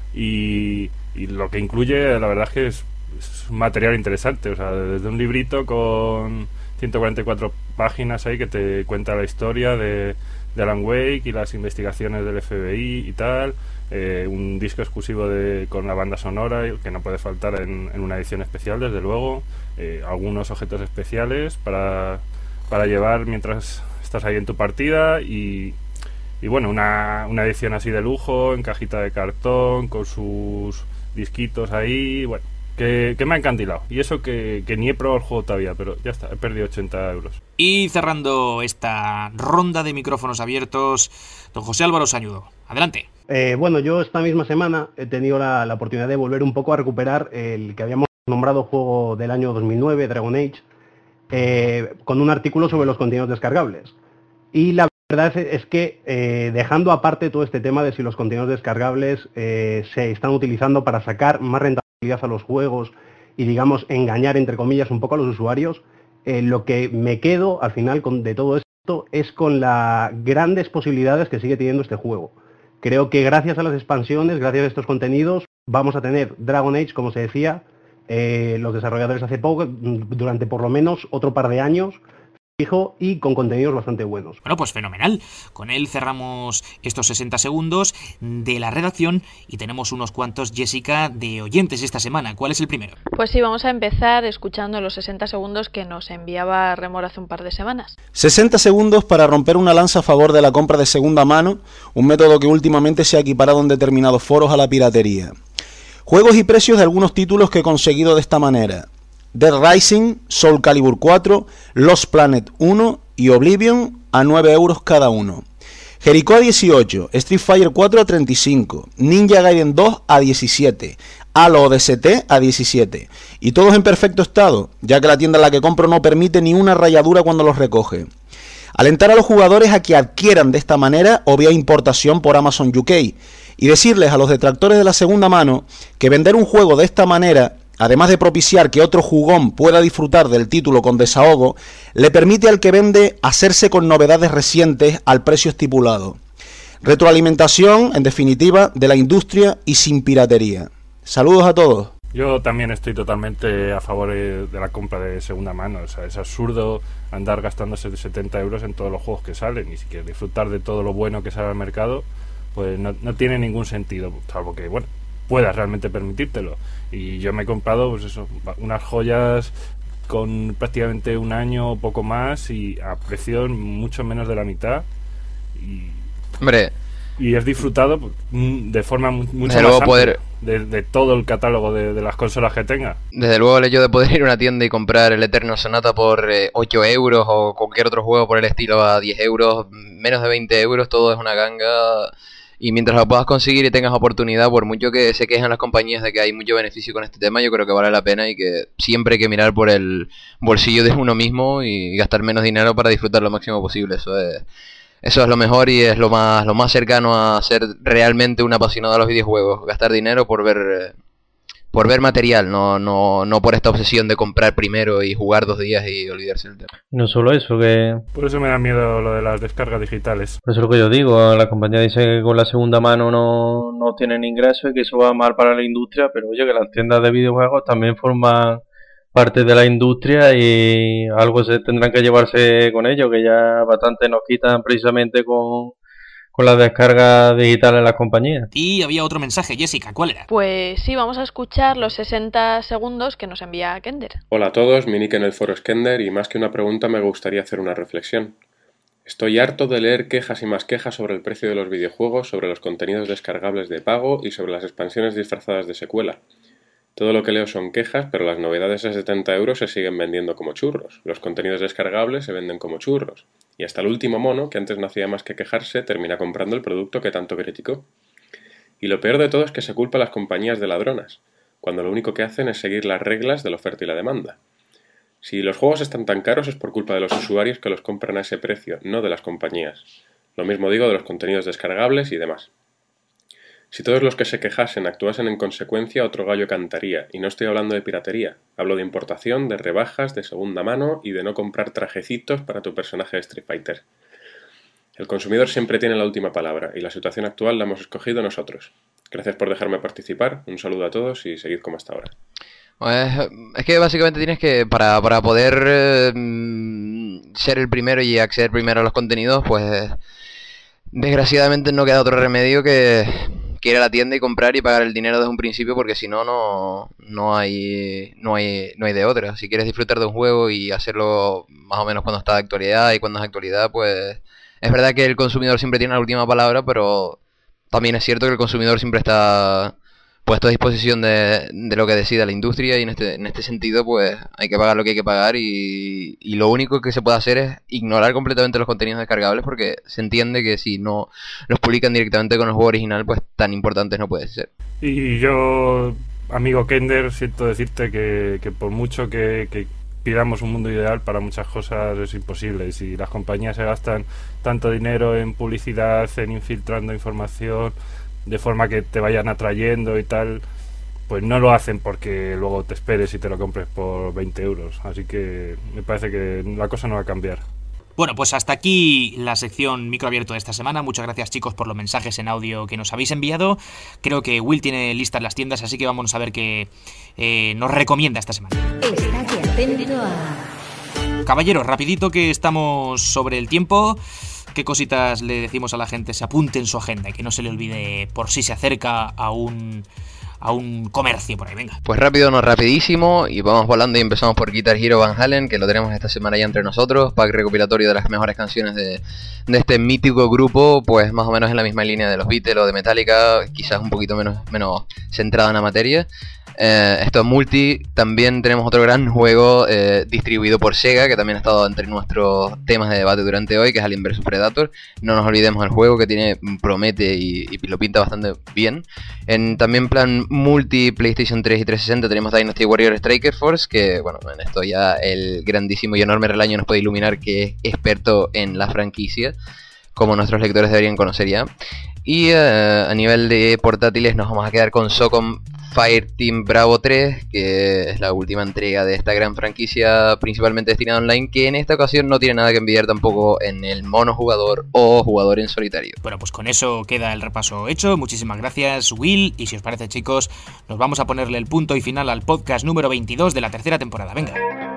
Y lo que incluye, la verdad es que es un material interesante, o sea, desde un librito con 144 páginas ahí que te cuenta la historia de Alan Wake y las investigaciones del FBI y tal, un disco exclusivo con la banda sonora que no puede faltar en una edición especial, desde luego, algunos objetos especiales para llevar mientras estás ahí en tu partida y bueno, una edición así de lujo, en cajita de cartón, con sus disquitos ahí, bueno, que me ha encandilado. Y eso que ni he probado el juego todavía, pero ya está, he perdido 80 euros. Y cerrando esta ronda de micrófonos abiertos, don José Álvaro Sañudo, adelante. Bueno, yo esta misma semana he tenido la oportunidad de volver un poco a recuperar el que habíamos nombrado juego del año 2009, Dragon Age, con un artículo sobre los contenidos descargables. Y la verdad es que dejando aparte todo este tema de si los contenidos descargables se están utilizando para sacar más rentabilidad a los juegos y, digamos, engañar, entre comillas, un poco a los usuarios, lo que me quedo al final de todo esto es con las grandes posibilidades que sigue teniendo este juego. Creo que gracias a las expansiones, gracias a estos contenidos, vamos a tener Dragon Age, como se decía, los desarrolladores hace poco, durante por lo menos otro par de años, fijo, y con contenidos bastante buenos. Bueno, pues fenomenal. Con él cerramos estos 60 segundos de la redacción y tenemos unos cuantos, Jessica, de oyentes esta semana. ¿Cuál es el primero? Pues sí, vamos a empezar escuchando los 60 segundos que nos enviaba Remor hace un par de semanas. 60 segundos para romper una lanza a favor de la compra de segunda mano, un método que últimamente se ha equiparado en determinados foros a la piratería. Juegos y precios de algunos títulos que he conseguido de esta manera: Dead Rising, Soul Calibur 4, Lost Planet 1 y Oblivion a 9 euros cada uno. Jericho a 18, Street Fighter 4 a 35, Ninja Gaiden 2 a 17, Halo ODST a 17, y todos en perfecto estado, ya que la tienda en la que compro no permite ni una rayadura cuando los recoge. Alentar a los jugadores a que adquieran de esta manera o vía importación por Amazon UK, y decirles a los detractores de la segunda mano que vender un juego de esta manera, además de propiciar que otro jugón pueda disfrutar del título con desahogo, le permite al que vende hacerse con novedades recientes al precio estipulado. Retroalimentación, en definitiva, de la industria y sin piratería. Saludos a todos. Yo también estoy totalmente a favor de la compra de segunda mano. O sea, es absurdo andar gastándose 70 euros en todos los juegos que salen, y si quieres disfrutar de todo lo bueno que sale al mercado, pues no tiene ningún sentido, salvo que, bueno, puedas realmente permitírtelo. Y yo me he comprado, pues eso, unas joyas con prácticamente un año o poco más y a precio mucho menos de la mitad. Hombre, y has disfrutado de forma mucho desde luego más poder amplia de todo el catálogo de las consolas que tenga. Desde luego el hecho de poder ir a una tienda y comprar el Eternal Sonata por 8 euros o cualquier otro juego por el estilo a 10 euros, menos de 20 euros, todo es una ganga. Y mientras lo puedas conseguir y tengas oportunidad, por mucho que se quejan las compañías de que hay mucho beneficio con este tema, yo creo que vale la pena, y que siempre hay que mirar por el bolsillo de uno mismo y gastar menos dinero para disfrutar lo máximo posible. Eso es lo mejor y es lo más cercano a ser realmente un apasionado de los videojuegos. Gastar dinero por ver material, no por esta obsesión de comprar primero y jugar 2 días y olvidarse del tema. Y no solo eso, que... Por eso me da miedo lo de las descargas digitales. Eso es lo que yo digo, la compañía dice que con la segunda mano no tienen ingresos y que eso va mal para la industria, pero oye, que las tiendas de videojuegos también forman parte de la industria y algo se tendrán que llevarse con ello, que ya bastante nos quitan precisamente con las descargas digitales en las compañías. Y había otro mensaje, Jessica, ¿cuál era? Pues sí, vamos a escuchar los 60 segundos que nos envía Kender. Hola a todos, mi nick en el foro es Kender, y más que una pregunta me gustaría hacer una reflexión. Estoy harto de leer quejas y más quejas sobre el precio de los videojuegos, sobre los contenidos descargables de pago y sobre las expansiones disfrazadas de secuela. Todo lo que leo son quejas, pero las novedades a 70 euros se siguen vendiendo como churros. Los contenidos descargables se venden como churros. Y hasta el último mono, que antes no hacía más que quejarse, termina comprando el producto que tanto criticó. Y lo peor de todo es que se culpa a las compañías de ladronas, cuando lo único que hacen es seguir las reglas de la oferta y la demanda. Si los juegos están tan caros es por culpa de los usuarios que los compran a ese precio, no de las compañías. Lo mismo digo de los contenidos descargables y demás. Si todos los que se quejasen actuasen en consecuencia, otro gallo cantaría, y no estoy hablando de piratería, hablo de importación, de rebajas, de segunda mano y de no comprar trajecitos para tu personaje de Street Fighter. El consumidor siempre tiene la última palabra, y la situación actual la hemos escogido nosotros. Gracias por dejarme participar, un saludo a todos y seguid como hasta ahora. Pues, es que básicamente tienes que, para poder ser el primero y acceder primero a los contenidos, pues desgraciadamente no queda otro remedio que ir a la tienda y comprar y pagar el dinero desde un principio, porque si no hay de otra. Si quieres disfrutar de un juego y hacerlo más o menos cuando está de actualidad y cuando es de actualidad, pues es verdad que el consumidor siempre tiene la última palabra, pero también es cierto que el consumidor siempre está puesto a disposición de lo que decida la industria, y en este sentido pues hay que pagar lo que hay que pagar, y lo único que se puede hacer es ignorar completamente los contenidos descargables, porque se entiende que si no los publican directamente con el juego original, pues tan importantes no puede ser. Y yo, amigo Kender, siento decirte que por mucho que pidamos un mundo ideal, para muchas cosas es imposible. Si las compañías se gastan tanto dinero en publicidad, en infiltrando información de forma que te vayan atrayendo y tal, pues no lo hacen porque luego te esperes y te lo compres por 20 euros. Así que me parece que la cosa no va a cambiar. Bueno, pues hasta aquí la sección microabierto de esta semana. Muchas gracias, chicos, por los mensajes en audio que nos habéis enviado. Creo que Will tiene listas las tiendas, así que vamos a ver qué nos recomienda esta semana. Estate atento a... Caballeros, rapidito que estamos sobre el tiempo. ¿Qué cositas le decimos a la gente? Se apunte en su agenda y que no se le olvide por si se acerca a un a un comercio por ahí, venga. Pues rápido, no rapidísimo, y vamos volando y empezamos por Guitar Hero Van Halen, que lo tenemos esta semana ya entre nosotros, pack recopilatorio de las mejores canciones de este mítico grupo, pues más o menos en la misma línea de los Beatles o de Metallica, quizás un poquito menos centrado en la materia. Esto es multi. También tenemos otro gran juego distribuido por Sega, que también ha estado entre nuestros temas de debate durante hoy, que es Alien vs Predator. No nos olvidemos del juego, que promete y lo pinta bastante bien. En también plan multi PlayStation 3 y 360 tenemos Dynasty Warrior Striker Force, que bueno, en esto ya el grandísimo y enorme Relaño nos puede iluminar, que es experto en la franquicia, como nuestros lectores deberían conocer ya. Y a nivel de portátiles nos vamos a quedar con SOCOM Fireteam Bravo 3, que es la última entrega de esta gran franquicia principalmente destinada online, que en esta ocasión no tiene nada que envidiar tampoco en el monojugador o jugador en solitario. Bueno, pues con eso queda el repaso hecho. Muchísimas gracias, Will, y si os parece, chicos, nos vamos a ponerle el punto y final al podcast número 22 de la tercera temporada. Venga.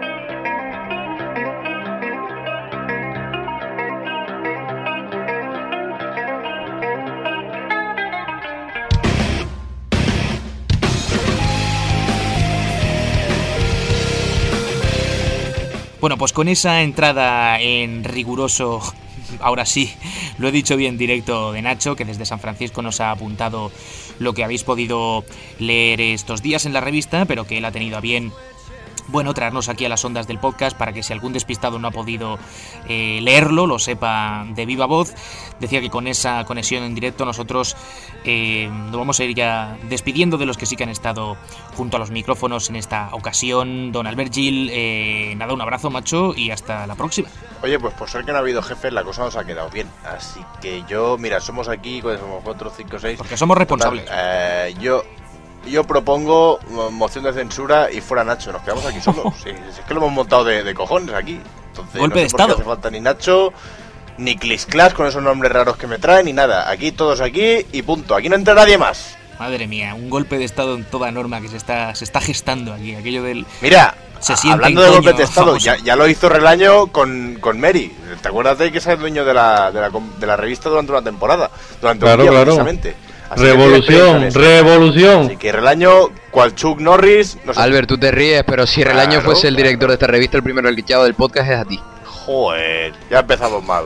Bueno, pues con esa entrada en riguroso, ahora sí, lo he dicho bien, directo de Nacho, que desde San Francisco nos ha apuntado lo que habéis podido leer estos días en la revista, pero que él ha tenido a bien, bueno, traernos aquí a las ondas del podcast para que si algún despistado no ha podido leerlo, lo sepa de viva voz. Decía que con esa conexión en directo nosotros nos vamos a ir ya despidiendo de los que sí que han estado junto a los micrófonos en esta ocasión. Don Albert Gil, nada, un abrazo, macho, y hasta la próxima. Oye, pues por ser que no ha habido jefes, la cosa nos ha quedado bien. Así que yo, mira, somos aquí, pues somos 4, 5, 6... Porque somos responsables. Yo propongo moción de censura y fuera Nacho, nos quedamos aquí solos. Sí, es que lo hemos montado de cojones aquí. Entonces, golpe no de sé por qué estado. hace falta ni Nacho, ni Clisclas con esos nombres raros que me traen, ni nada. Aquí, todos aquí y punto. Aquí no entra nadie más. Madre mía, un golpe de estado en toda norma que se está gestando aquí. Aquello del... Mira, se siente hablando de golpe de estado, ya lo hizo Relaño con Mary. ¿Te acuerdas de que es el dueño de la revista durante una temporada? Durante un día, precisamente. Así Revolución. Así que Relaño, cual Chuck Norris... No sé. Albert, tú te ríes, pero si Relaño fuese el director de esta revista, el primero glitchado del podcast es a ti. Joder, ya empezamos mal.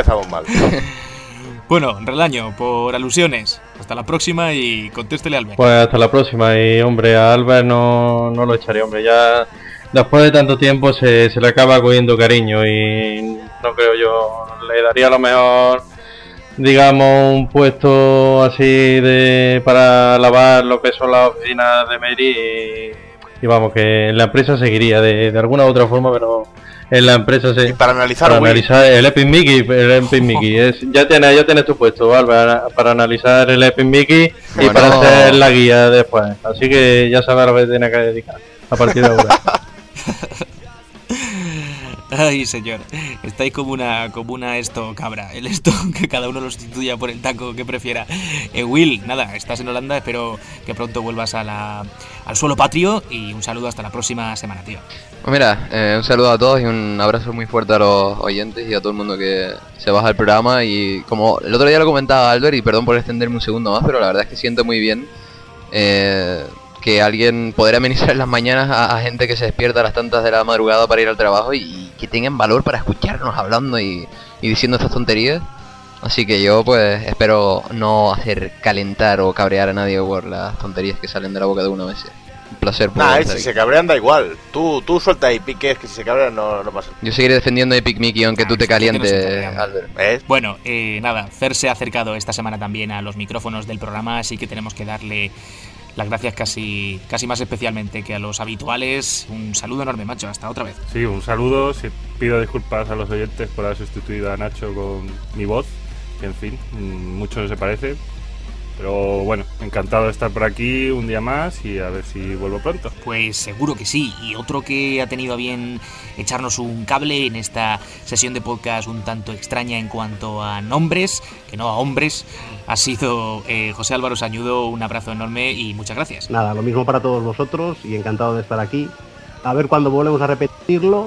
Bueno, Relaño, por alusiones. Hasta la próxima y contéstele a Albert. Pues hasta la próxima. Y hombre, a Albert no lo echaré, hombre. Ya después de tanto tiempo se le acaba cogiendo cariño y no creo yo. Le daría a lo mejor, digamos, un puesto así para lavar lo que son las oficinas de Mary y vamos, que la empresa seguiría de alguna u otra forma, pero en la empresa y para analizar el Epic Mickey, ya tienes tu puesto, Álvaro, para analizar el Epic Mickey y para hacer la guía después, así que ya sabes a lo que tienes que dedicar a partir de ahora. Ay, señor, estáis como una cabra, el esto que cada uno lo sustituya por el taco que prefiera. Will, nada, estás en Holanda, espero que pronto vuelvas al suelo patrio y un saludo hasta la próxima semana, tío. Pues mira, un saludo a todos y un abrazo muy fuerte a los oyentes y a todo el mundo que se baja el programa. Y como el otro día lo comentaba Albert, y perdón por extenderme un segundo más, pero la verdad es que siento muy bien que alguien poder amenizar en las mañanas a gente que se despierta a las tantas de la madrugada para ir al trabajo y que tengan valor para escucharnos hablando y diciendo estas tonterías. Así que yo pues espero no hacer calentar o cabrear a nadie por las tonterías que salen de la boca de uno a veces. Un placer. Si se cabrean da igual. Tú suelta ahí piques, que si se cabrean no pasa. Yo seguiré defendiendo a Epic Mickey aunque tú te calientes, Albert. Bueno, nada, Fer se ha acercado esta semana también a los micrófonos del programa, así que tenemos que darle las gracias casi más especialmente que a los habituales. Un saludo enorme, macho, hasta otra vez. Sí, un saludo. Pido disculpas a los oyentes por haber sustituido a Nacho con mi voz, que en fin, mucho no se parece. Pero bueno, encantado de estar por aquí un día más y a ver si vuelvo pronto. Pues seguro que sí. Y otro que ha tenido a bien echarnos un cable en esta sesión de podcast un tanto extraña en cuanto a nombres, que no a hombres, ha sido José Álvaro Sañudo. Un abrazo enorme y muchas gracias. Nada, lo mismo para todos vosotros y encantado de estar aquí. A ver cuándo volvemos a repetirlo.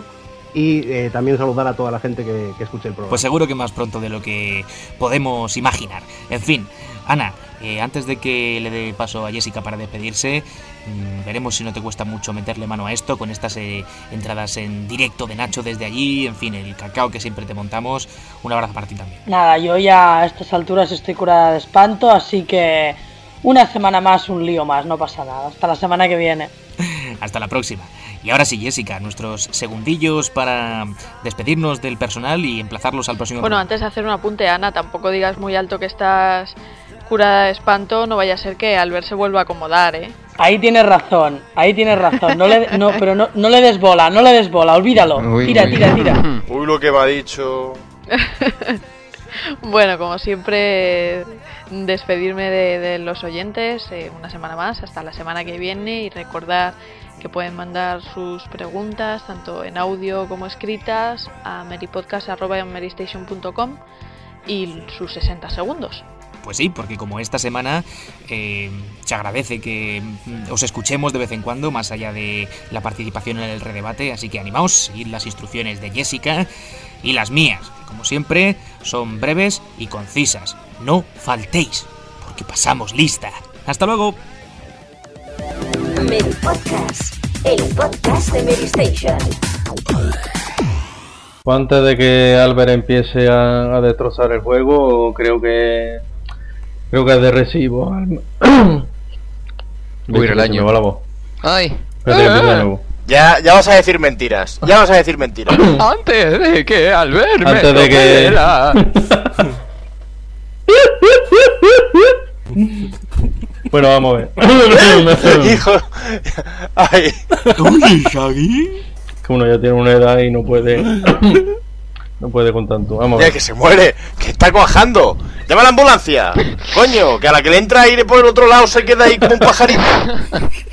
y también saludar a toda la gente que escuche el programa. Pues seguro que más pronto de lo que podemos imaginar. En fin, Ana, antes de que le dé paso a Jessica para despedirse, veremos si no te cuesta mucho meterle mano a esto con estas entradas en directo de Nacho desde allí, en fin, el cacao que siempre te montamos. Un abrazo para ti también. Nada, yo ya a estas alturas estoy curada de espanto, así que una semana más, un lío más, no pasa nada. Hasta la semana que viene. Hasta la próxima. Y ahora sí, Jessica, nuestros segundillos para despedirnos del personal y emplazarlos al próximo Bueno, programa. antes de hacer un apunte, Ana, tampoco digas muy alto que estás curada de espanto, no vaya a ser que Albert se vuelva a acomodar, ¿eh? Ahí tienes razón. No le des bola, olvídalo. Tira. Uy, lo que me ha dicho. Bueno, como siempre, despedirme de los oyentes una semana más, hasta la semana que viene, y recordar que pueden mandar sus preguntas tanto en audio como escritas a meripodcast@merystation.com y sus 60 segundos. Pues sí, porque como esta semana se agradece que os escuchemos de vez en cuando, más allá de la participación en el redebate, así que animaos, seguid las instrucciones de Jessica y las mías, que como siempre son breves y concisas. No faltéis, porque pasamos lista. ¡Hasta luego! Mary Podcast, el podcast de Mary Station. Pues antes de que Albert empiece a destrozar el juego, creo que es de recibo. Uy, el año. Me va la voz. Ay. Espérate que empiece de nuevo. Ya vas a decir mentiras. Antes de que Albert me Antes de que... la... Bueno, vamos a ver. Hijo. Ay. Oye, Shaggy. Que uno ya tiene una edad y no puede con tanto. Vamos a Ya ver. que se muere, que está cuajando. Llama a la ambulancia. Coño, que a la que le entra aire por el otro lado se queda ahí como un pajarito.